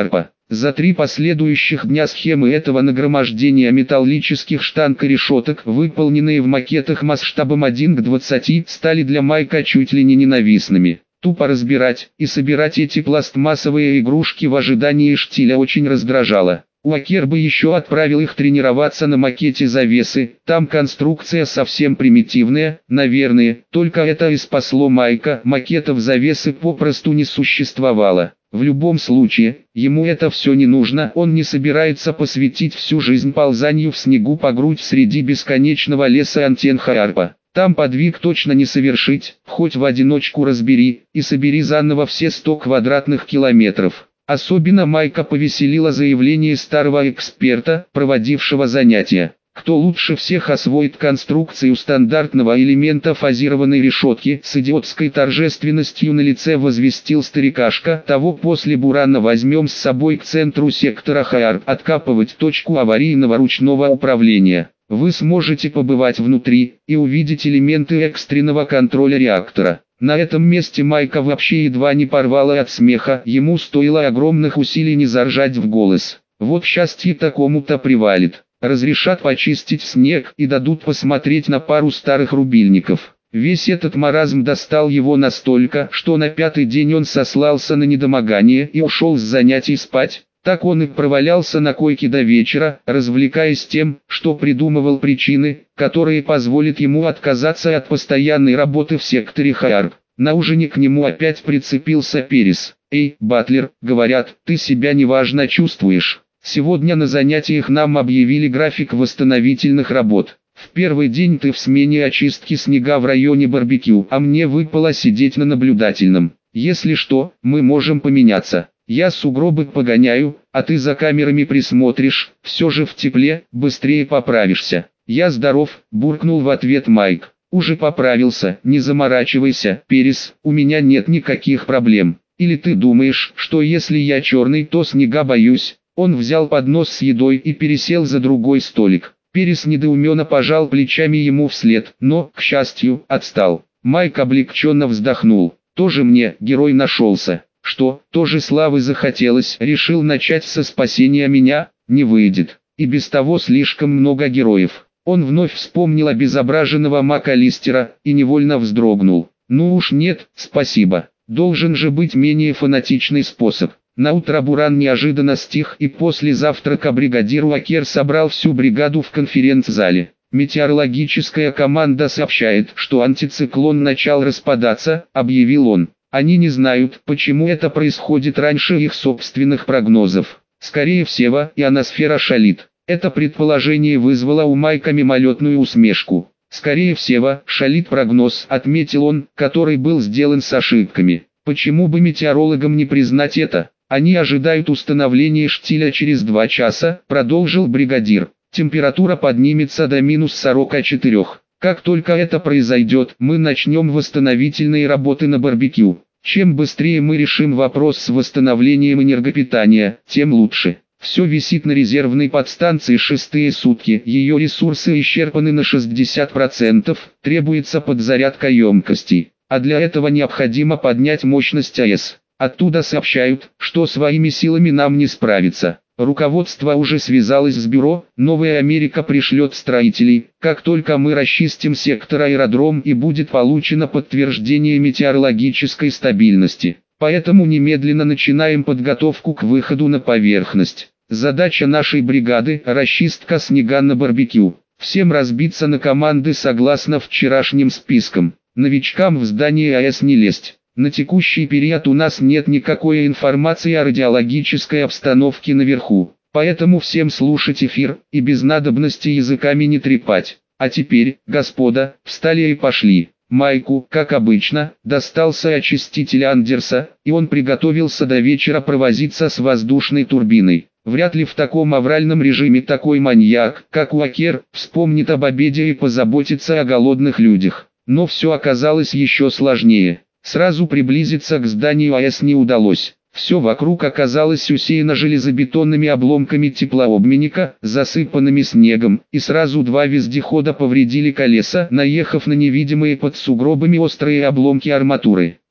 [SPEAKER 1] За три последующих дня схемы этого нагромождения металлических штанг и решеток, выполненные в макетах масштабом один к двадцати, стали для Майка чуть ли не ненавистными. Тупо разбирать и собирать эти пластмассовые игрушки в ожидании штиля очень раздражало. Уокер бы еще отправил их тренироваться на макете завесы, там конструкция совсем примитивная, наверное, только это и спасло Майка, макетов завесы попросту не существовало. В любом случае, ему это все не нужно, он не собирается посвятить всю жизнь ползанию в снегу по грудь среди бесконечного леса антенн Хаарпа. Там подвиг точно не совершить, хоть в одиночку разбери и собери заново все сто квадратных километров. Особенно Майка повеселило заявление старого эксперта, проводившего занятия. Кто лучше всех освоит конструкцию стандартного элемента фазированной решетки, с идиотской торжественностью на лице возвестил старикашка, того после бурана возьмем с собой к центру сектора Хаар, откапывать точку аварийного ручного управления. Вы сможете побывать внутри и увидеть элементы экстренного контроля реактора. На этом месте Майка вообще едва не порвало от смеха, ему стоило огромных усилий не заржать в голос. Вот счастье такому-то привалит. Разрешат почистить снег и дадут посмотреть на пару старых рубильников. Весь этот маразм достал его настолько, что на пятый день он сослался на недомогание и ушел с занятий спать. Так он и провалялся на койке до вечера, развлекаясь тем, что придумывал причины, которые позволят ему отказаться от постоянной работы в секторе Хаарп. На ужине к нему опять прицепился Перес. «Эй, Батлер, говорят, ты себя неважно чувствуешь. Сегодня на занятиях нам объявили график восстановительных работ. В первый день ты в смене очистки снега в районе барбекю, а мне выпало сидеть на наблюдательном. Если что, мы можем поменяться. Я сугробы погоняю, а ты за камерами присмотришь, все же в тепле, быстрее поправишься». «Я здоров», – буркнул в ответ Майк. «Уже поправился, не заморачивайся, Перес, у меня нет никаких проблем. Или ты думаешь, что если я черный, то снега боюсь?» Он взял поднос с едой и пересел за другой столик. Перес недоуменно пожал плечами ему вслед, но, к счастью, отстал. Майк облегченно вздохнул. «Тоже мне герой нашелся. Что, тоже славы захотелось, решил начать со спасения меня? Не выйдет. И без того слишком много героев». Он вновь вспомнил обезображенного МакАлистера и невольно вздрогнул. «Ну уж нет, спасибо. Должен же быть менее фанатичный способ». Наутро буран неожиданно стих, и после завтрака бригадир Уокер собрал всю бригаду в конференц-зале. «Метеорологическая команда сообщает, что антициклон начал распадаться», — объявил он. «Они не знают, почему это происходит раньше их собственных прогнозов. Скорее всего, ионосфера шалит». Это предположение вызвало у Майка мимолетную усмешку. «Скорее всего, шалит прогноз», — отметил он, который был сделан с ошибками. «Почему бы метеорологам не признать это? Они ожидают установления штиля через два часа», — продолжил бригадир. «Температура поднимется до минус сорока четырёх. Как только это произойдет, мы начнем восстановительные работы на барбекю. Чем быстрее мы решим вопрос с восстановлением энергопитания, тем лучше. Все висит на резервной подстанции шестые сутки, ее ресурсы исчерпаны на шестьдесят процентов, требуется подзарядка емкостей. А для этого необходимо поднять мощность АЭС. Оттуда сообщают, что своими силами нам не справиться. Руководство уже связалось с бюро, Новая Америка пришлет строителей, как только мы расчистим сектор аэродром и будет получено подтверждение метеорологической стабильности. Поэтому немедленно начинаем подготовку к выходу на поверхность. Задача нашей бригады – расчистка снега на барбекю. Всем разбиться на команды согласно вчерашним спискам. Новичкам в здание АЭС не лезть. На текущий период у нас нет никакой информации о радиологической обстановке наверху. Поэтому всем слушать эфир и без надобности языками не трепать. А теперь, господа, встали и пошли». Майку, как обычно, достался очиститель Андерса, и он приготовился до вечера провозиться с воздушной турбиной. Вряд ли в таком авральном режиме такой маньяк, как Уокер, вспомнит об обеде и позаботится о голодных людях. Но все оказалось еще сложнее. Сразу приблизиться к зданию АЭС не удалось. Все вокруг оказалось усеяно железобетонными обломками теплообменника, засыпанными снегом, и сразу два вездехода повредили колеса, наехав на невидимые под сугробами острые обломки арматуры.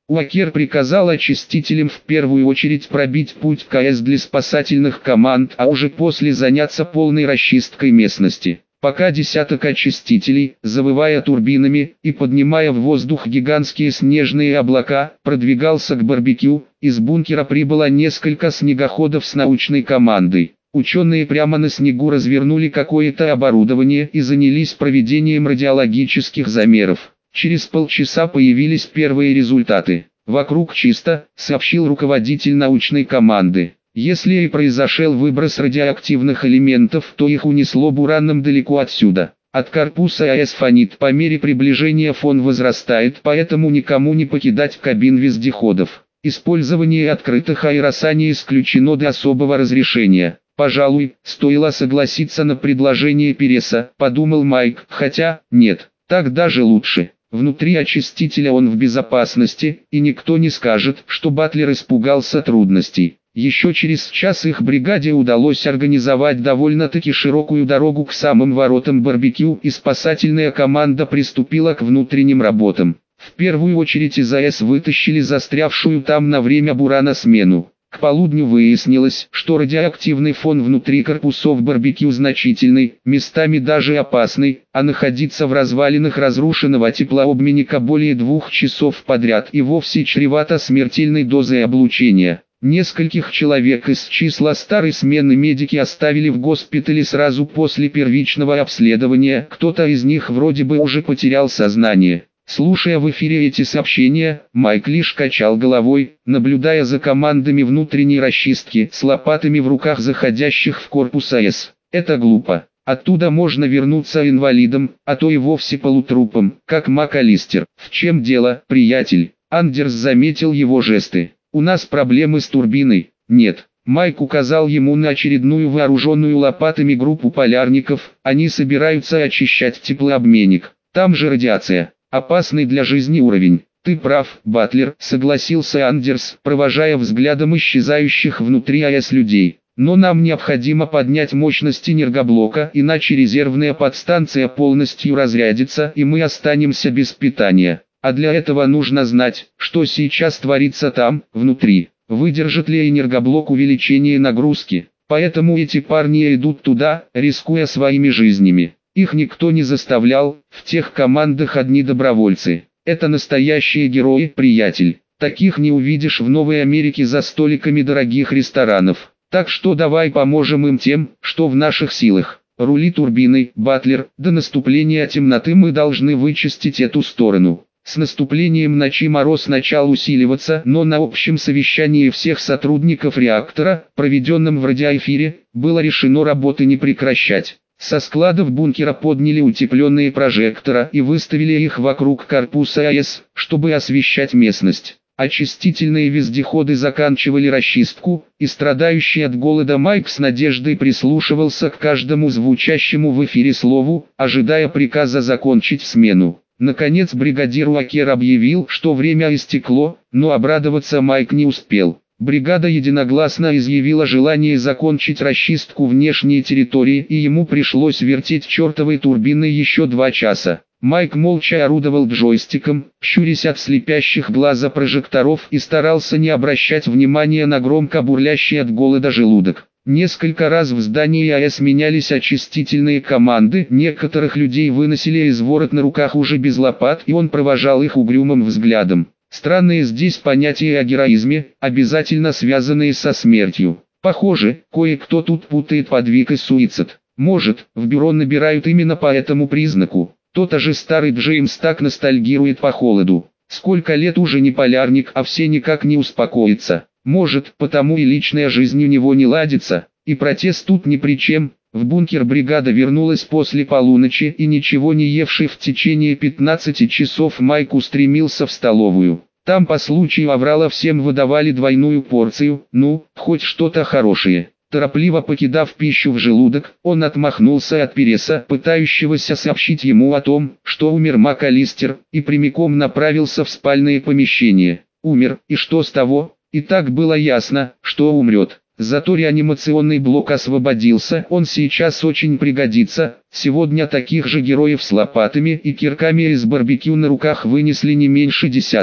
[SPEAKER 1] Уокер приказал очистителям в первую очередь пробить путь к АЭС для спасательных команд, а уже после заняться полной расчисткой местности. Пока десяток очистителей, завывая турбинами и поднимая в воздух гигантские снежные облака, продвигался к барбекю, из бункера прибыло несколько снегоходов с научной командой. Ученые прямо на снегу развернули какое-то оборудование и занялись проведением радиологических замеров. Через полчаса появились первые результаты. «Вокруг чисто», — сообщил руководитель научной команды. Если и произошел выброс радиоактивных элементов, то их унесло бураном далеко отсюда. От корпуса АЭС фонит, по мере приближения фон возрастает, поэтому никому не покидать кабин вездеходов. Использование открытых аэроса не исключено до особого разрешения. Пожалуй, стоило согласиться на предложение Переса, подумал Майк, хотя, нет, так даже лучше. Внутри очистителя он в безопасности, и никто не скажет, что Батлер испугался трудностей. Еще через час их бригаде удалось организовать довольно-таки широкую дорогу к самым воротам барбекю, и спасательная команда приступила к внутренним работам. В первую очередь из АЭС вытащили застрявшую там на время бурана смену. К полудню выяснилось, что радиоактивный фон внутри корпусов барбекю значительный, местами даже опасный, а находиться в развалинах разрушенного теплообменника более двух часов подряд и вовсе чревато смертельной дозой облучения. Нескольких человек из числа старой смены медики оставили в госпитале сразу после первичного обследования, кто-то из них вроде бы уже потерял сознание. Слушая в эфире эти сообщения, Майк лишь качал головой, наблюдая за командами внутренней расчистки с лопатами в руках заходящих в корпус АЭС. Это глупо. Оттуда можно вернуться инвалидом, а то и вовсе полутрупом, как МакАлистер. В чем дело, приятель? Андерс заметил его жесты. У нас проблемы с турбиной. Нет. Майк указал ему на очередную вооруженную лопатами группу полярников. Они собираются очищать теплообменник. Там же радиация. Опасный для жизни уровень. Ты прав, Батлер, согласился Андерс, провожая взглядом исчезающих внутри АЭС людей. Но нам необходимо поднять мощность энергоблока, иначе резервная подстанция полностью разрядится и мы останемся без питания. А для этого нужно знать, что сейчас творится там, внутри. Выдержит ли энергоблок увеличение нагрузки? Поэтому эти парни идут туда, рискуя своими жизнями. Их никто не заставлял, в тех командах одни добровольцы. Это настоящие герои, приятель. Таких не увидишь в Новой Америке за столиками дорогих ресторанов. Так что давай поможем им тем, что в наших силах. Рули турбиной, Батлер, до наступления темноты мы должны вычистить эту сторону. С наступлением ночи мороз начал усиливаться, но на общем совещании всех сотрудников реактора, проведенном в радиоэфире, было решено работы не прекращать. Со складов бункера подняли утепленные прожектора и выставили их вокруг корпуса АЭС, чтобы освещать местность. Очистительные вездеходы заканчивали расчистку, и страдающий от голода Майк с надеждой прислушивался к каждому звучащему в эфире слову, ожидая приказа закончить смену. Наконец бригадир Уокер объявил, что время истекло, но обрадоваться Майк не успел. Бригада единогласно изъявила желание закончить расчистку внешней территории, и ему пришлось вертеть чертовой турбиной еще два часа. Майк молча орудовал джойстиком, щурясь от слепящих глаза прожекторов и старался не обращать внимания на громко бурлящий от голода желудок. Несколько раз в здании АЭС менялись очистительные команды, некоторых людей выносили из ворот на руках уже без лопат, и он провожал их угрюмым взглядом. Странные здесь понятия о героизме, обязательно связанные со смертью. Похоже, кое-кто тут путает подвиг и суицид. Может, в бюро набирают именно по этому признаку. Тот же старый Джеймс так ностальгирует по холоду. Сколько лет уже не полярник, а все никак не успокоится. Может, потому и личная жизнь у него не ладится, и протест тут ни при чем. В бункер бригада вернулась после полуночи, и ничего не евший в течение пятнадцати часов Майк устремился в столовую. Там по случаю аврала всем выдавали двойную порцию, ну, хоть что-то хорошее. Торопливо покидав пищу в желудок, он отмахнулся от Переса, пытающегося сообщить ему о том, что умер МакАлистер, и прямиком направился в спальное помещение. Умер, и что с того? И так было ясно, что умрет. Зато реанимационный блок освободился, он сейчас очень пригодится. Сегодня таких же героев с лопатами и кирками из барбекю на руках вынесли не меньше десятка.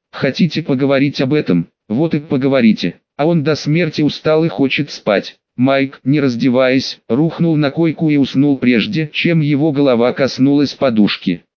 [SPEAKER 1] Хотите поговорить об этом? Вот и поговорите. А он до смерти устал и хочет спать. Майк, не раздеваясь, рухнул на койку и уснул прежде, чем его голова коснулась подушки.